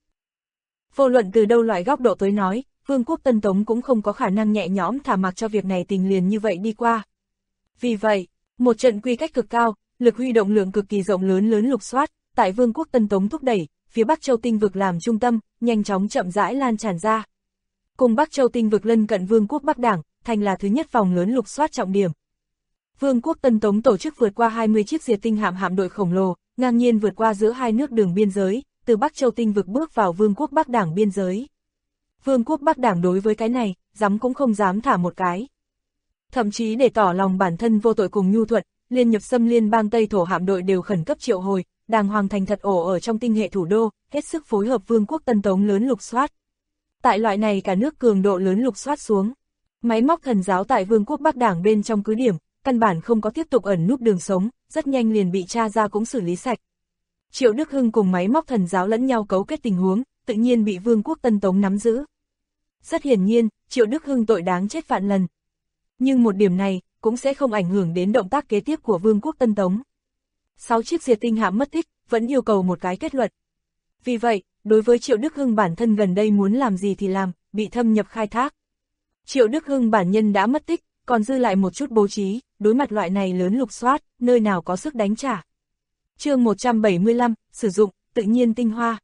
Vô luận từ đâu loại góc độ tới nói, vương quốc Tân Tống cũng không có khả năng nhẹ nhõm thả mặc cho việc này tình liền như vậy đi qua. Vì vậy, một trận quy cách cực cao, lực huy động lượng cực kỳ rộng lớn lục soát, tại vương quốc Tân Tống thúc đẩy, phía Bắc Châu tinh vực làm trung tâm, nhanh chóng chậm rãi lan tràn ra. Cùng Bắc Châu tinh vực lân cận vương quốc Bắc Đảng, thành là thứ nhất vòng lớn lục soát trọng điểm. Vương quốc Tân Tống tổ chức vượt qua 20 chiếc diệt tinh hạm đội khổng lồ, ngang nhiên vượt qua giữa hai nước đường biên giới, từ Bắc Châu tinh vực bước vào vương quốc Bắc Đảng biên giới. Vương quốc Bắc Đảng đối với cái này, dám cũng không dám thả một cái. Thậm chí để tỏ lòng bản thân vô tội cùng nhu thuận, liên nhập xâm liên bang Tây thổ hạm đội đều khẩn cấp triệu hồi, đàng hoàng thành thật ổ ở trong tinh hệ thủ đô, hết sức phối hợp vương quốc Tân Tống lớn lục soát. Tại loại này cả nước cường độ lớn lục soát xuống, máy móc thần giáo tại vương quốc Bắc Đảng bên trong cứ điểm, căn bản không có tiếp tục ẩn núp đường sống, rất nhanh liền bị tra ra cũng xử lý sạch. Triệu Đức Hưng cùng máy móc thần giáo lẫn nhau cấu kết tình huống, tự nhiên bị vương quốc Tân Tống nắm giữ. Rất hiển nhiên, Triệu Đức Hưng tội đáng chết vạn lần. Nhưng một điểm này, cũng sẽ không ảnh hưởng đến động tác kế tiếp của vương quốc Tân Tống. 6 chiếc diệt tinh hạm mất tích, vẫn yêu cầu một cái kết luận. Vì vậy, đối với Triệu Đức Hưng bản thân gần đây muốn làm gì thì làm, bị thâm nhập khai thác. Triệu Đức Hưng bản nhân đã mất tích, còn dư lại một chút bố trí, đối mặt loại này lớn lục soát, nơi nào có sức đánh trả. Chương 175, sử dụng, tự nhiên tinh hoa.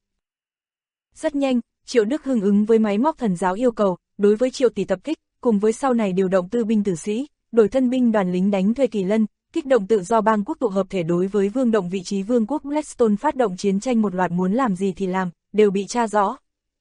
Rất nhanh, Triệu Đức Hưng ứng với máy móc thần giáo yêu cầu, đối với Triệu tỷ tập kích, cùng với sau này điều động tư binh tử sĩ, đổi thân binh đoàn lính đánh thuê Kỳ Lân, kích động tự do bang quốc tụ hợp thể đối với vương động vị trí vương quốc Blackstone phát động chiến tranh một loạt muốn làm gì thì làm, đều bị tra rõ.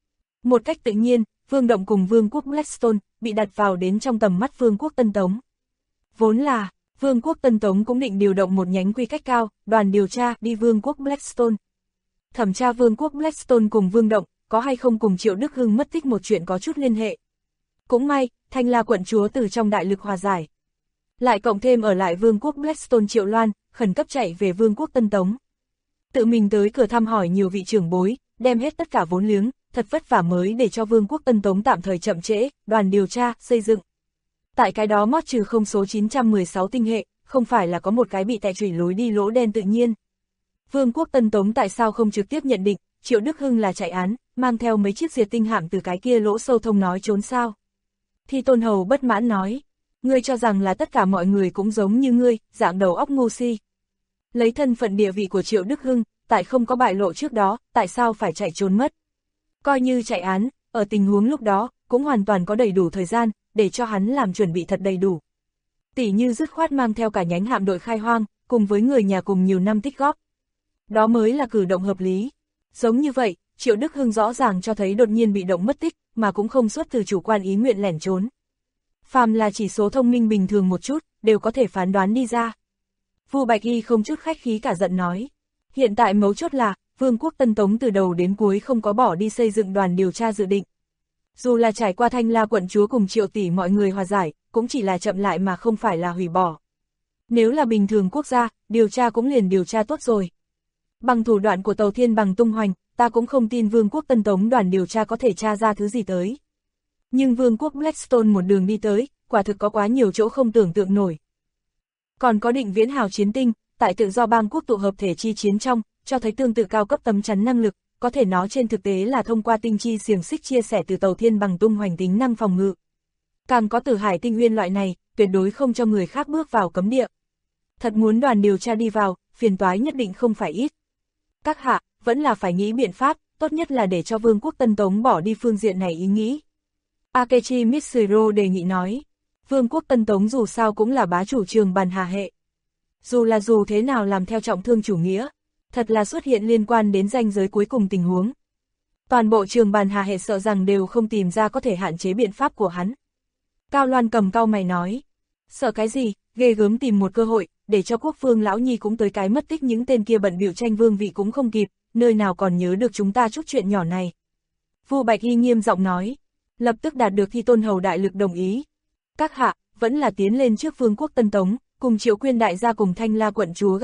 Một cách tự nhiên, vương động cùng vương quốc Blackstone bị đặt vào đến trong tầm mắt vương quốc Tân Tống. Vốn là, vương quốc Tân Tống cũng định điều động một nhánh quy cách cao, đoàn điều tra đi vương quốc Blackstone. Thẩm tra vương quốc Blackstone cùng vương động, có hay không cùng Triệu Đức Hưng mất tích một chuyện có chút liên hệ. Cũng may, Thanh La quận chúa từ trong đại lực hòa giải. Lại cộng thêm ở lại vương quốc Blackstone Triệu Loan, khẩn cấp chạy về vương quốc Tân Tống. Tự mình tới cửa thăm hỏi nhiều vị trưởng bối, đem hết tất cả vốn liếng, thật vất vả mới để cho vương quốc Tân Tống tạm thời chậm trễ, đoàn điều tra, xây dựng. Tại cái đó mót trừ không số 916 tinh hệ, không phải là có một cái bị tè trủy lối đi lỗ đen tự nhiên. Vương quốc Tân Tống tại sao không trực tiếp nhận định, Triệu Đức Hưng là chạy án, mang theo mấy chiếc diệt tinh hạm từ cái kia lỗ sâu thông nói trốn sao? Thi Tôn Hầu bất mãn nói, ngươi cho rằng là tất cả mọi người cũng giống như ngươi, dạng đầu óc ngu si. Lấy thân phận địa vị của Triệu Đức Hưng, tại không có bại lộ trước đó, tại sao phải chạy trốn mất? Coi như chạy án, ở tình huống lúc đó, cũng hoàn toàn có đầy đủ thời gian, để cho hắn làm chuẩn bị thật đầy đủ. Tỉ như dứt khoát mang theo cả nhánh hạm đội khai hoang, cùng với người nhà cùng nhiều năm tích góp. Đó mới là cử động hợp lý. Giống như vậy, Triệu Đức Hưng rõ ràng cho thấy đột nhiên bị động mất tích, mà cũng không xuất từ chủ quan ý nguyện lẻn trốn. Phàm là chỉ số thông minh bình thường một chút, đều có thể phán đoán đi ra. Vu Bạch Y không chút khách khí cả giận nói. Hiện tại mấu chốt là, vương quốc Tân Tống từ đầu đến cuối không có bỏ đi xây dựng đoàn điều tra dự định. Dù là trải qua Thanh La quận chúa cùng Triệu tỷ mọi người hòa giải, cũng chỉ là chậm lại mà không phải là hủy bỏ. Nếu là bình thường quốc gia, điều tra cũng liền điều tra tốt rồi. Bằng thủ đoạn của Tàu Thiên Bằng tung hoành, ta cũng không tin vương quốc Tân Tống đoàn điều tra có thể tra ra thứ gì tới. Nhưng vương quốc Blackstone một đường đi tới, quả thực có quá nhiều chỗ không tưởng tượng nổi. Còn có Định Viễn Hào chiến tinh, tại tự do bang quốc tụ hợp thể chi chiến trong, cho thấy tương tự cao cấp tấm chắn năng lực, có thể nó trên thực tế là thông qua tinh chi xiềng xích chia sẻ từ Tàu Thiên Bằng tung hoành tính năng phòng ngự. Càng có Tử Hải tinh nguyên loại này, tuyệt đối không cho người khác bước vào cấm địa. Thật muốn đoàn điều tra đi vào, phiền toái nhất định không phải ít. Các hạ, vẫn là phải nghĩ biện pháp, tốt nhất là để cho vương quốc Tân Tống bỏ đi phương diện này ý nghĩ. Akechi Mitsuro đề nghị nói, vương quốc Tân Tống dù sao cũng là bá chủ Trường Bàn Hà hệ. Dù thế nào làm theo trọng thương chủ nghĩa, thật là xuất hiện liên quan đến ranh giới cuối cùng tình huống. Toàn bộ Trường Bàn Hà hệ sợ rằng đều không tìm ra có thể hạn chế biện pháp của hắn. Cao Loan cầm cau mày nói, sợ cái gì, ghê gớm tìm một cơ hội, để cho quốc vương lão nhi cũng tới cái mất tích những tên kia bận bịu tranh vương vị cũng không kịp, nơi nào còn nhớ được chúng ta chút chuyện nhỏ này. Vu Bạch Y nghiêm giọng nói, lập tức đạt được Thi Tôn Hầu đại lực đồng ý. Các hạ, vẫn là tiến lên trước vương quốc Tân Tống, cùng Triệu Quyên đại gia cùng Thanh La quận chúa gặp mặt,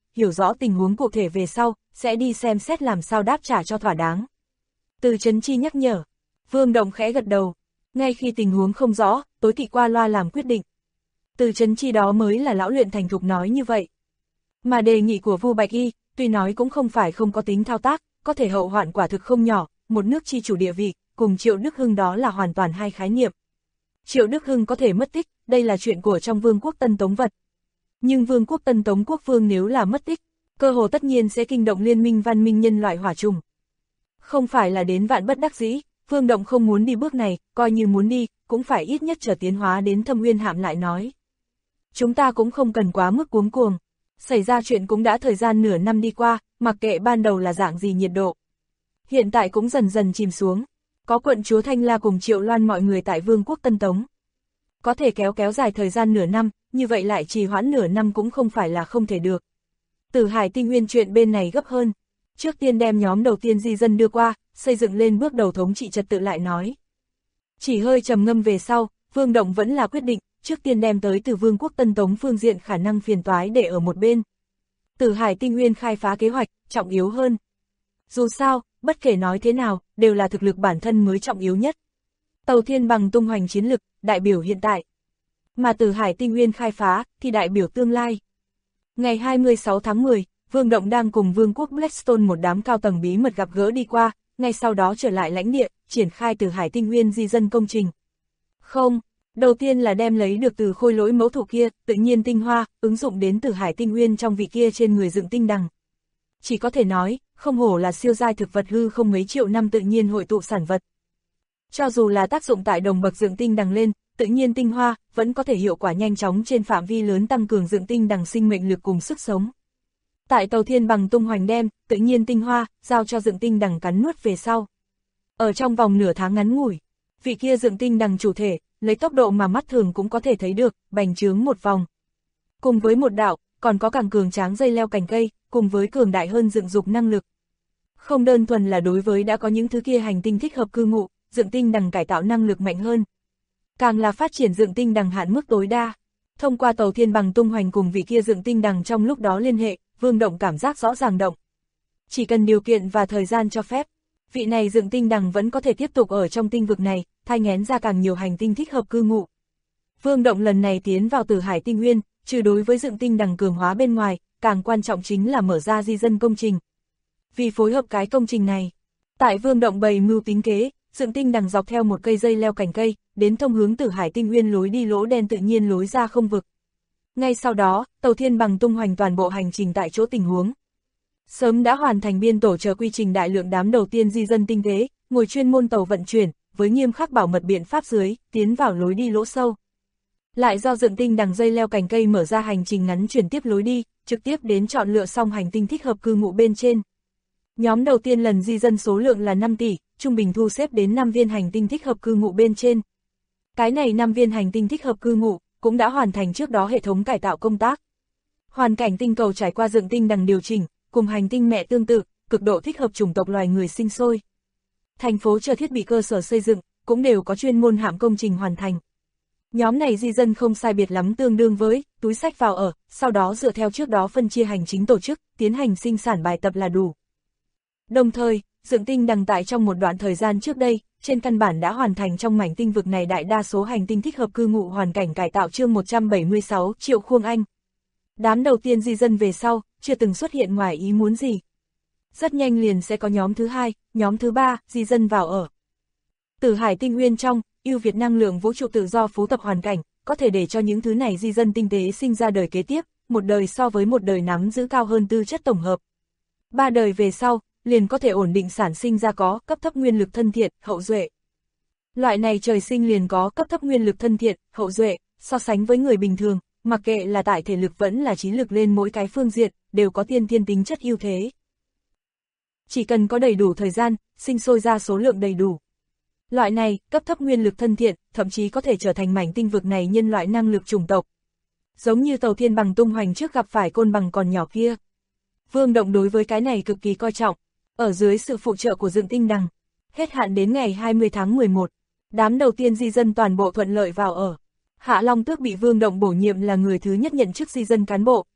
hiểu rõ tình huống cụ thể về sau, sẽ đi xem xét làm sao đáp trả cho thỏa đáng. Từ Chấn Chi nhắc nhở, Vương Động khẽ gật đầu, ngay khi tình huống không rõ, tối kỵ qua loa làm quyết định. Từ Chấn Chi đó mới là lão luyện thành thục nói như vậy. Mà đề nghị của Vu Bạch Y, tuy nói cũng không phải không có tính thao tác, có thể hậu hoạn quả thực không nhỏ, một nước chi chủ địa vị, cùng Triệu Đức Hưng đó là hoàn toàn hai khái niệm. Triệu Đức Hưng có thể mất tích, đây là chuyện của trong Vương quốc Tân Tống Vật. Nhưng Vương quốc Tân Tống Quốc Vương nếu là mất tích, cơ hồ tất nhiên sẽ kinh động liên minh văn minh nhân loại hỏa trùng. Không phải là đến vạn bất đắc dĩ, Vương Động không muốn đi bước này, coi như muốn đi, cũng phải ít nhất chờ tiến hóa đến Thâm Uyên Hạm lại nói. Chúng ta cũng không cần quá mức cuống cuồng. Xảy ra chuyện cũng đã thời gian nửa năm đi qua, mặc kệ ban đầu là dạng gì nhiệt độ. Hiện tại cũng dần dần chìm xuống. Có quận chúa Thanh La cùng Triệu Loan mọi người tại Vương quốc Tân Tống. Có thể kéo dài thời gian nửa năm, như vậy lại trì hoãn nửa năm cũng không phải là không thể được. Tử Hải Tinh Nguyên chuyện bên này gấp hơn. Trước tiên đem nhóm đầu tiên di dân đưa qua, xây dựng lên bước đầu thống trị trật tự lại nói. Chỉ hơi trầm ngâm về sau, Vương Động vẫn là quyết định, trước tiên đem tới từ Vương quốc Tân Tống phương diện khả năng phiền toái để ở một bên. Tử Hải Tinh Nguyên khai phá kế hoạch, trọng yếu hơn. Dù sao, bất kể nói thế nào, đều là thực lực bản thân mới trọng yếu nhất. Tàu Thiên Bằng tung hoành chiến lực, đại biểu hiện tại. Mà Tử Hải Tinh Nguyên khai phá, thì đại biểu tương lai. Ngày 26 tháng 10, Vương Động đang cùng Vương quốc Blackstone một đám cao tầng bí mật gặp gỡ đi qua, ngay sau đó trở lại lãnh địa, triển khai Tử Hải Tinh Nguyên di dân công trình. Không, đầu tiên là đem lấy được từ khôi lỗi mẫu thụ kia, tự nhiên tinh hoa, ứng dụng đến Tử Hải Tinh Nguyên trong vị kia trên người dựng tinh đằng. Chỉ có thể nói, không hổ là siêu giai thực vật hư không mấy triệu năm tự nhiên hội tụ sản vật. Cho dù là tác dụng tại đồng bậc dựng tinh đằng lên, tự nhiên tinh hoa, vẫn có thể hiệu quả nhanh chóng trên phạm vi lớn tăng cường dựng tinh đằng sinh mệnh lực cùng sức sống. Tại Tàu Thiên Bằng tung hoành đem, tự nhiên tinh hoa, giao cho dựng tinh đằng cắn nuốt về sau. Ở trong vòng nửa tháng ngắn ngủi, vị kia dựng tinh đằng chủ thể, lấy tốc độ mà mắt thường cũng có thể thấy được, bành trướng một vòng. Cùng với một đạo, còn có càng cường tráng dây leo cành cây, cùng với cường đại hơn dựng dục năng lực. Không đơn thuần là đối với đã có những thứ kia hành tinh thích hợp cư ngụ, dựng tinh đằng cải tạo năng lực mạnh hơn. Càng là phát triển dựng tinh đằng hạn mức tối đa. Thông qua Tàu Thiên Bằng tung hoành cùng vị kia dựng tinh đằng trong lúc đó liên hệ, Vương Động cảm giác rõ ràng động. Chỉ cần điều kiện và thời gian cho phép, vị này dựng tinh đằng vẫn có thể tiếp tục ở trong tinh vực này, thai nghén ra càng nhiều hành tinh thích hợp cư ngụ. Vương Động lần này tiến vào Tử Hải Tinh Nguyên, trừ đối với dựng tinh đằng cường hóa bên ngoài, càng quan trọng chính là mở ra di dân công trình. Vì phối hợp cái công trình này, tại Vương Động bày mưu tính kế, dựng tinh đằng dọc theo một cây dây leo cành cây, đến thông hướng Tử Hải Tinh Nguyên lối đi lỗ đen tự nhiên lối ra không vực. Ngay sau đó, Tàu Thiên Bằng tung hoành toàn bộ hành trình tại chỗ tình huống. Sớm đã hoàn thành biên tổ chờ quy trình đại lượng đám đầu tiên di dân tinh tế, ngồi chuyên môn tàu vận chuyển, với nghiêm khắc bảo mật biện pháp dưới, tiến vào lối đi lỗ sâu. Lại do dựng tinh đằng dây leo cành cây mở ra hành trình ngắn chuyển tiếp lối đi, trực tiếp đến chọn lựa xong hành tinh thích hợp cư ngụ bên trên. Nhóm đầu tiên lần di dân số lượng là 5 tỷ, trung bình thu xếp đến 5 viên hành tinh thích hợp cư ngụ bên trên. Cái này 5 viên hành tinh thích hợp cư ngụ, cũng đã hoàn thành trước đó hệ thống cải tạo công tác. Hoàn cảnh tinh cầu trải qua dựng tinh đằng điều chỉnh, cùng hành tinh mẹ tương tự, cực độ thích hợp chủng tộc loài người sinh sôi. Thành phố chờ thiết bị cơ sở xây dựng, cũng đều có chuyên môn hạm công trình hoàn thành. Nhóm này di dân không sai biệt lắm tương đương với túi sách vào ở, sau đó dựa theo trước đó phân chia hành chính tổ chức, tiến hành sinh sản bài tập là đủ. Đồng thời, dựng tinh đằng tại trong một đoạn thời gian trước đây, trên căn bản đã hoàn thành trong mảnh tinh vực này đại đa số hành tinh thích hợp cư ngụ hoàn cảnh cải tạo chương 176 Triệu Khuông Anh. Đám đầu tiên di dân về sau, chưa từng xuất hiện ngoài ý muốn gì. Rất nhanh liền sẽ có nhóm thứ hai, nhóm thứ ba, di dân vào ở. Tử Hải Tinh Nguyên trong, ưu việt năng lượng vũ trụ tự do phú tập hoàn cảnh, có thể để cho những thứ này di dân tinh tế sinh ra đời kế tiếp, một đời so với một đời nắm giữ cao hơn tư chất tổng hợp. 3 đời về sau, liền có thể ổn định sản sinh ra có cấp thấp nguyên lực thân thiện, hậu duệ. Loại này trời sinh liền có cấp thấp nguyên lực thân thiện, hậu duệ, so sánh với người bình thường, mặc kệ là tại thể lực vẫn là trí lực lên mỗi cái phương diện, đều có tiên thiên tính chất ưu thế. Chỉ cần có đầy đủ thời gian, sinh sôi ra số lượng đầy đủ. Loại này, cấp thấp nguyên lực thân thiện, thậm chí có thể trở thành mảnh tinh vực này nhân loại năng lực chủng tộc. Giống như Tàu Thiên Bằng tung hoành trước gặp phải côn bằng còn nhỏ kia. Vương Động đối với cái này cực kỳ coi trọng, ở dưới sự phụ trợ của dựng tinh đằng. Hết hạn đến ngày 20 tháng 11, đám đầu tiên di dân toàn bộ thuận lợi vào ở. Hạ Long Tước bị Vương Động bổ nhiệm là người thứ nhất nhận chức di dân cán bộ,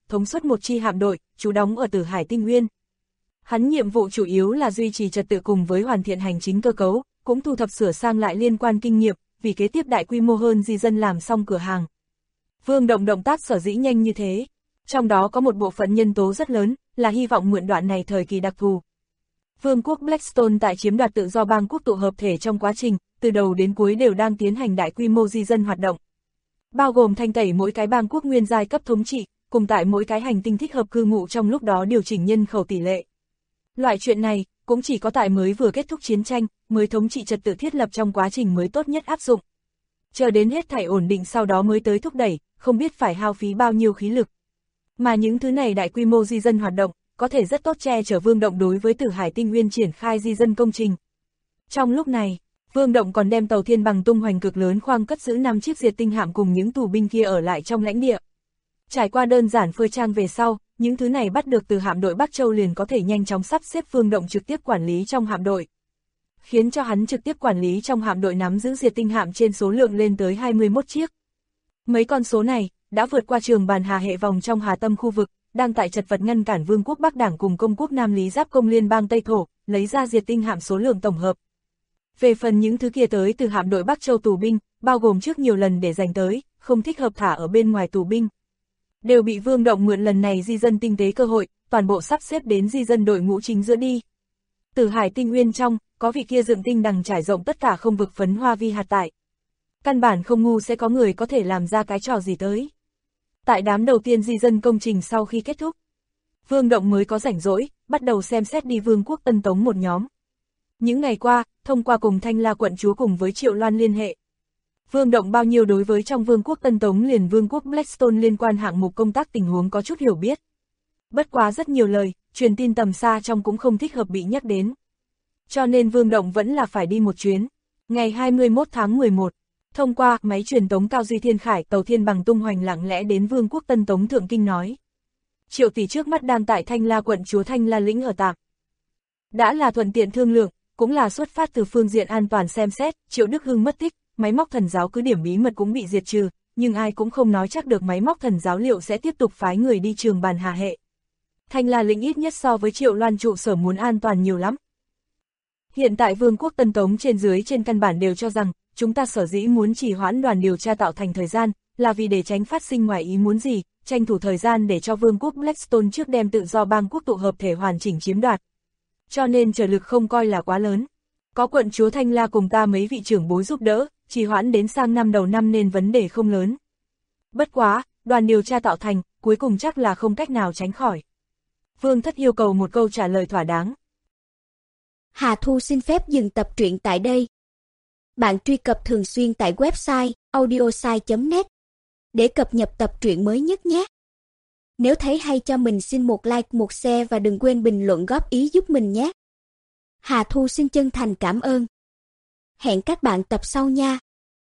thống suất một chi hạm đội, trú đóng ở Tử Hải Tinh Nguyên. Hắn nhiệm vụ chủ yếu là duy trì trật tự cùng với hoàn thiện hành chính cơ cấu, cũng thu thập sửa sang lại liên quan kinh nghiệm, vì kế tiếp đại quy mô hơn di dân làm xong cửa hàng. Vương Động động tác sở dĩ nhanh như thế, trong đó có một bộ phận nhân tố rất lớn, là hy vọng mượn đoạn này thời kỳ đặc thù. Vương quốc Blackstone tại chiếm đoạt tự do bang quốc tụ hợp thể trong quá trình, từ đầu đến cuối đều đang tiến hành đại quy mô di dân hoạt động. Bao gồm thanh tẩy mỗi cái bang quốc nguyên giai cấp thống trị, cùng tại mỗi cái hành tinh thích hợp cư ngụ trong lúc đó điều chỉnh nhân khẩu tỷ lệ. Loại chuyện này, cũng chỉ có tại mới vừa kết thúc chiến tranh, mới thống trị trật tự thiết lập trong quá trình mới tốt nhất áp dụng. Chờ đến hết thảy ổn định sau đó mới tới thúc đẩy, không biết phải hao phí bao nhiêu khí lực. Mà những thứ này đại quy mô di dân hoạt động, có thể rất tốt che chở Vương Động đối với Tử Hải Tinh Nguyên triển khai di dân công trình. Trong lúc này, Vương Động còn đem tàu thiên bằng tung hoành cực lớn khoang cất giữ 5 chiếc diệt tinh hạm cùng những tù binh kia ở lại trong lãnh địa. Trải qua đơn giản phơi trang về sau, những thứ này bắt được từ hạm đội Bắc Châu liền có thể nhanh chóng sắp xếp Vương Động trực tiếp quản lý trong hạm đội. Khiến cho hắn trực tiếp quản lý trong hạm đội nắm giữ diệt tinh hạm trên số lượng lên tới 21 chiếc. Mấy con số này, đã vượt qua trường bàn hà hệ vòng trong Hà Tâm khu vực, đang tại chật vật ngăn cản Vương quốc Bắc Đảng cùng Công quốc Nam Lý Giáp công liên bang Tây Thổ, lấy ra diệt tinh hạm số lượng tổng hợp. Về phần những thứ kia tới từ hạm đội Bắc Châu tù binh, bao gồm trước nhiều lần để giành tới, không thích hợp thả ở bên ngoài tù binh. Đều bị Vương Động mượn lần này di dân tinh tế cơ hội, toàn bộ sắp xếp đến di dân đội ngũ chính giữa đi. Tử Hải Tinh Nguyên trong, có vị kia dựng tinh đằng trải rộng tất cả không vực phấn hoa vi hạt tại. Căn bản không ngu sẽ có người có thể làm ra cái trò gì tới. Tại đám đầu tiên di dân công trình sau khi kết thúc, Vương Động mới có rảnh rỗi, bắt đầu xem xét đi Vương quốc Tân Tống một nhóm. Những ngày qua, thông qua cùng Thanh La quận chúa cùng với Triệu Loan liên hệ, Vương Động bao nhiêu đối với trong Vương quốc Tân Tống liền Vương quốc Blackstone liên quan hạng mục công tác tình huống có chút hiểu biết. Bất quá rất nhiều lời, truyền tin tầm xa trong cũng không thích hợp bị nhắc đến. Cho nên Vương Động vẫn là phải đi một chuyến. Ngày 21 tháng 11, thông qua máy truyền tống Cao Duy Thiên Khải tàu thiên bằng tung hoành lặng lẽ đến Vương quốc Tân Tống Thượng Kinh nói. Triệu tỷ trước mắt đang tại Thanh La quận chúa Thanh La lĩnh ở tạm. Đã là thuận tiện thương lượng, cũng là xuất phát từ phương diện an toàn xem xét, Triệu Đức Hưng mất tích, máy móc thần giáo cứ điểm bí mật cũng bị diệt trừ, nhưng ai cũng không nói chắc được máy móc thần giáo liệu sẽ tiếp tục phái người đi trường bàn hà hệ. Thanh La lĩnh ít nhất so với Triệu Loan trụ sở muốn an toàn nhiều lắm. Hiện tại Vương quốc Tân Tống trên dưới trên căn bản đều cho rằng, chúng ta sở dĩ muốn trì hoãn đoàn điều tra tạo thành thời gian, là vì để tránh phát sinh ngoài ý muốn gì, tranh thủ thời gian để cho Vương quốc Blackstone trước đem tự do bang quốc tụ hợp thể hoàn chỉnh chiếm đoạt. Cho nên trở lực không coi là quá lớn. Có quận chúa Thanh La cùng ta mấy vị trưởng bối giúp đỡ, trì hoãn đến sang năm đầu năm nên vấn đề không lớn. Bất quá, đoàn điều tra tạo thành, cuối cùng chắc là không cách nào tránh khỏi. Vương Thất yêu cầu một câu trả lời thỏa đáng. Hà Thu xin phép dừng tập truyện tại đây. Bạn truy cập thường xuyên tại website audiosai.net để cập nhật tập truyện mới nhất nhé. Nếu thấy hay cho mình xin một like, một share và đừng quên bình luận góp ý giúp mình nhé. Hà Thu xin chân thành cảm ơn. Hẹn các bạn tập sau nha.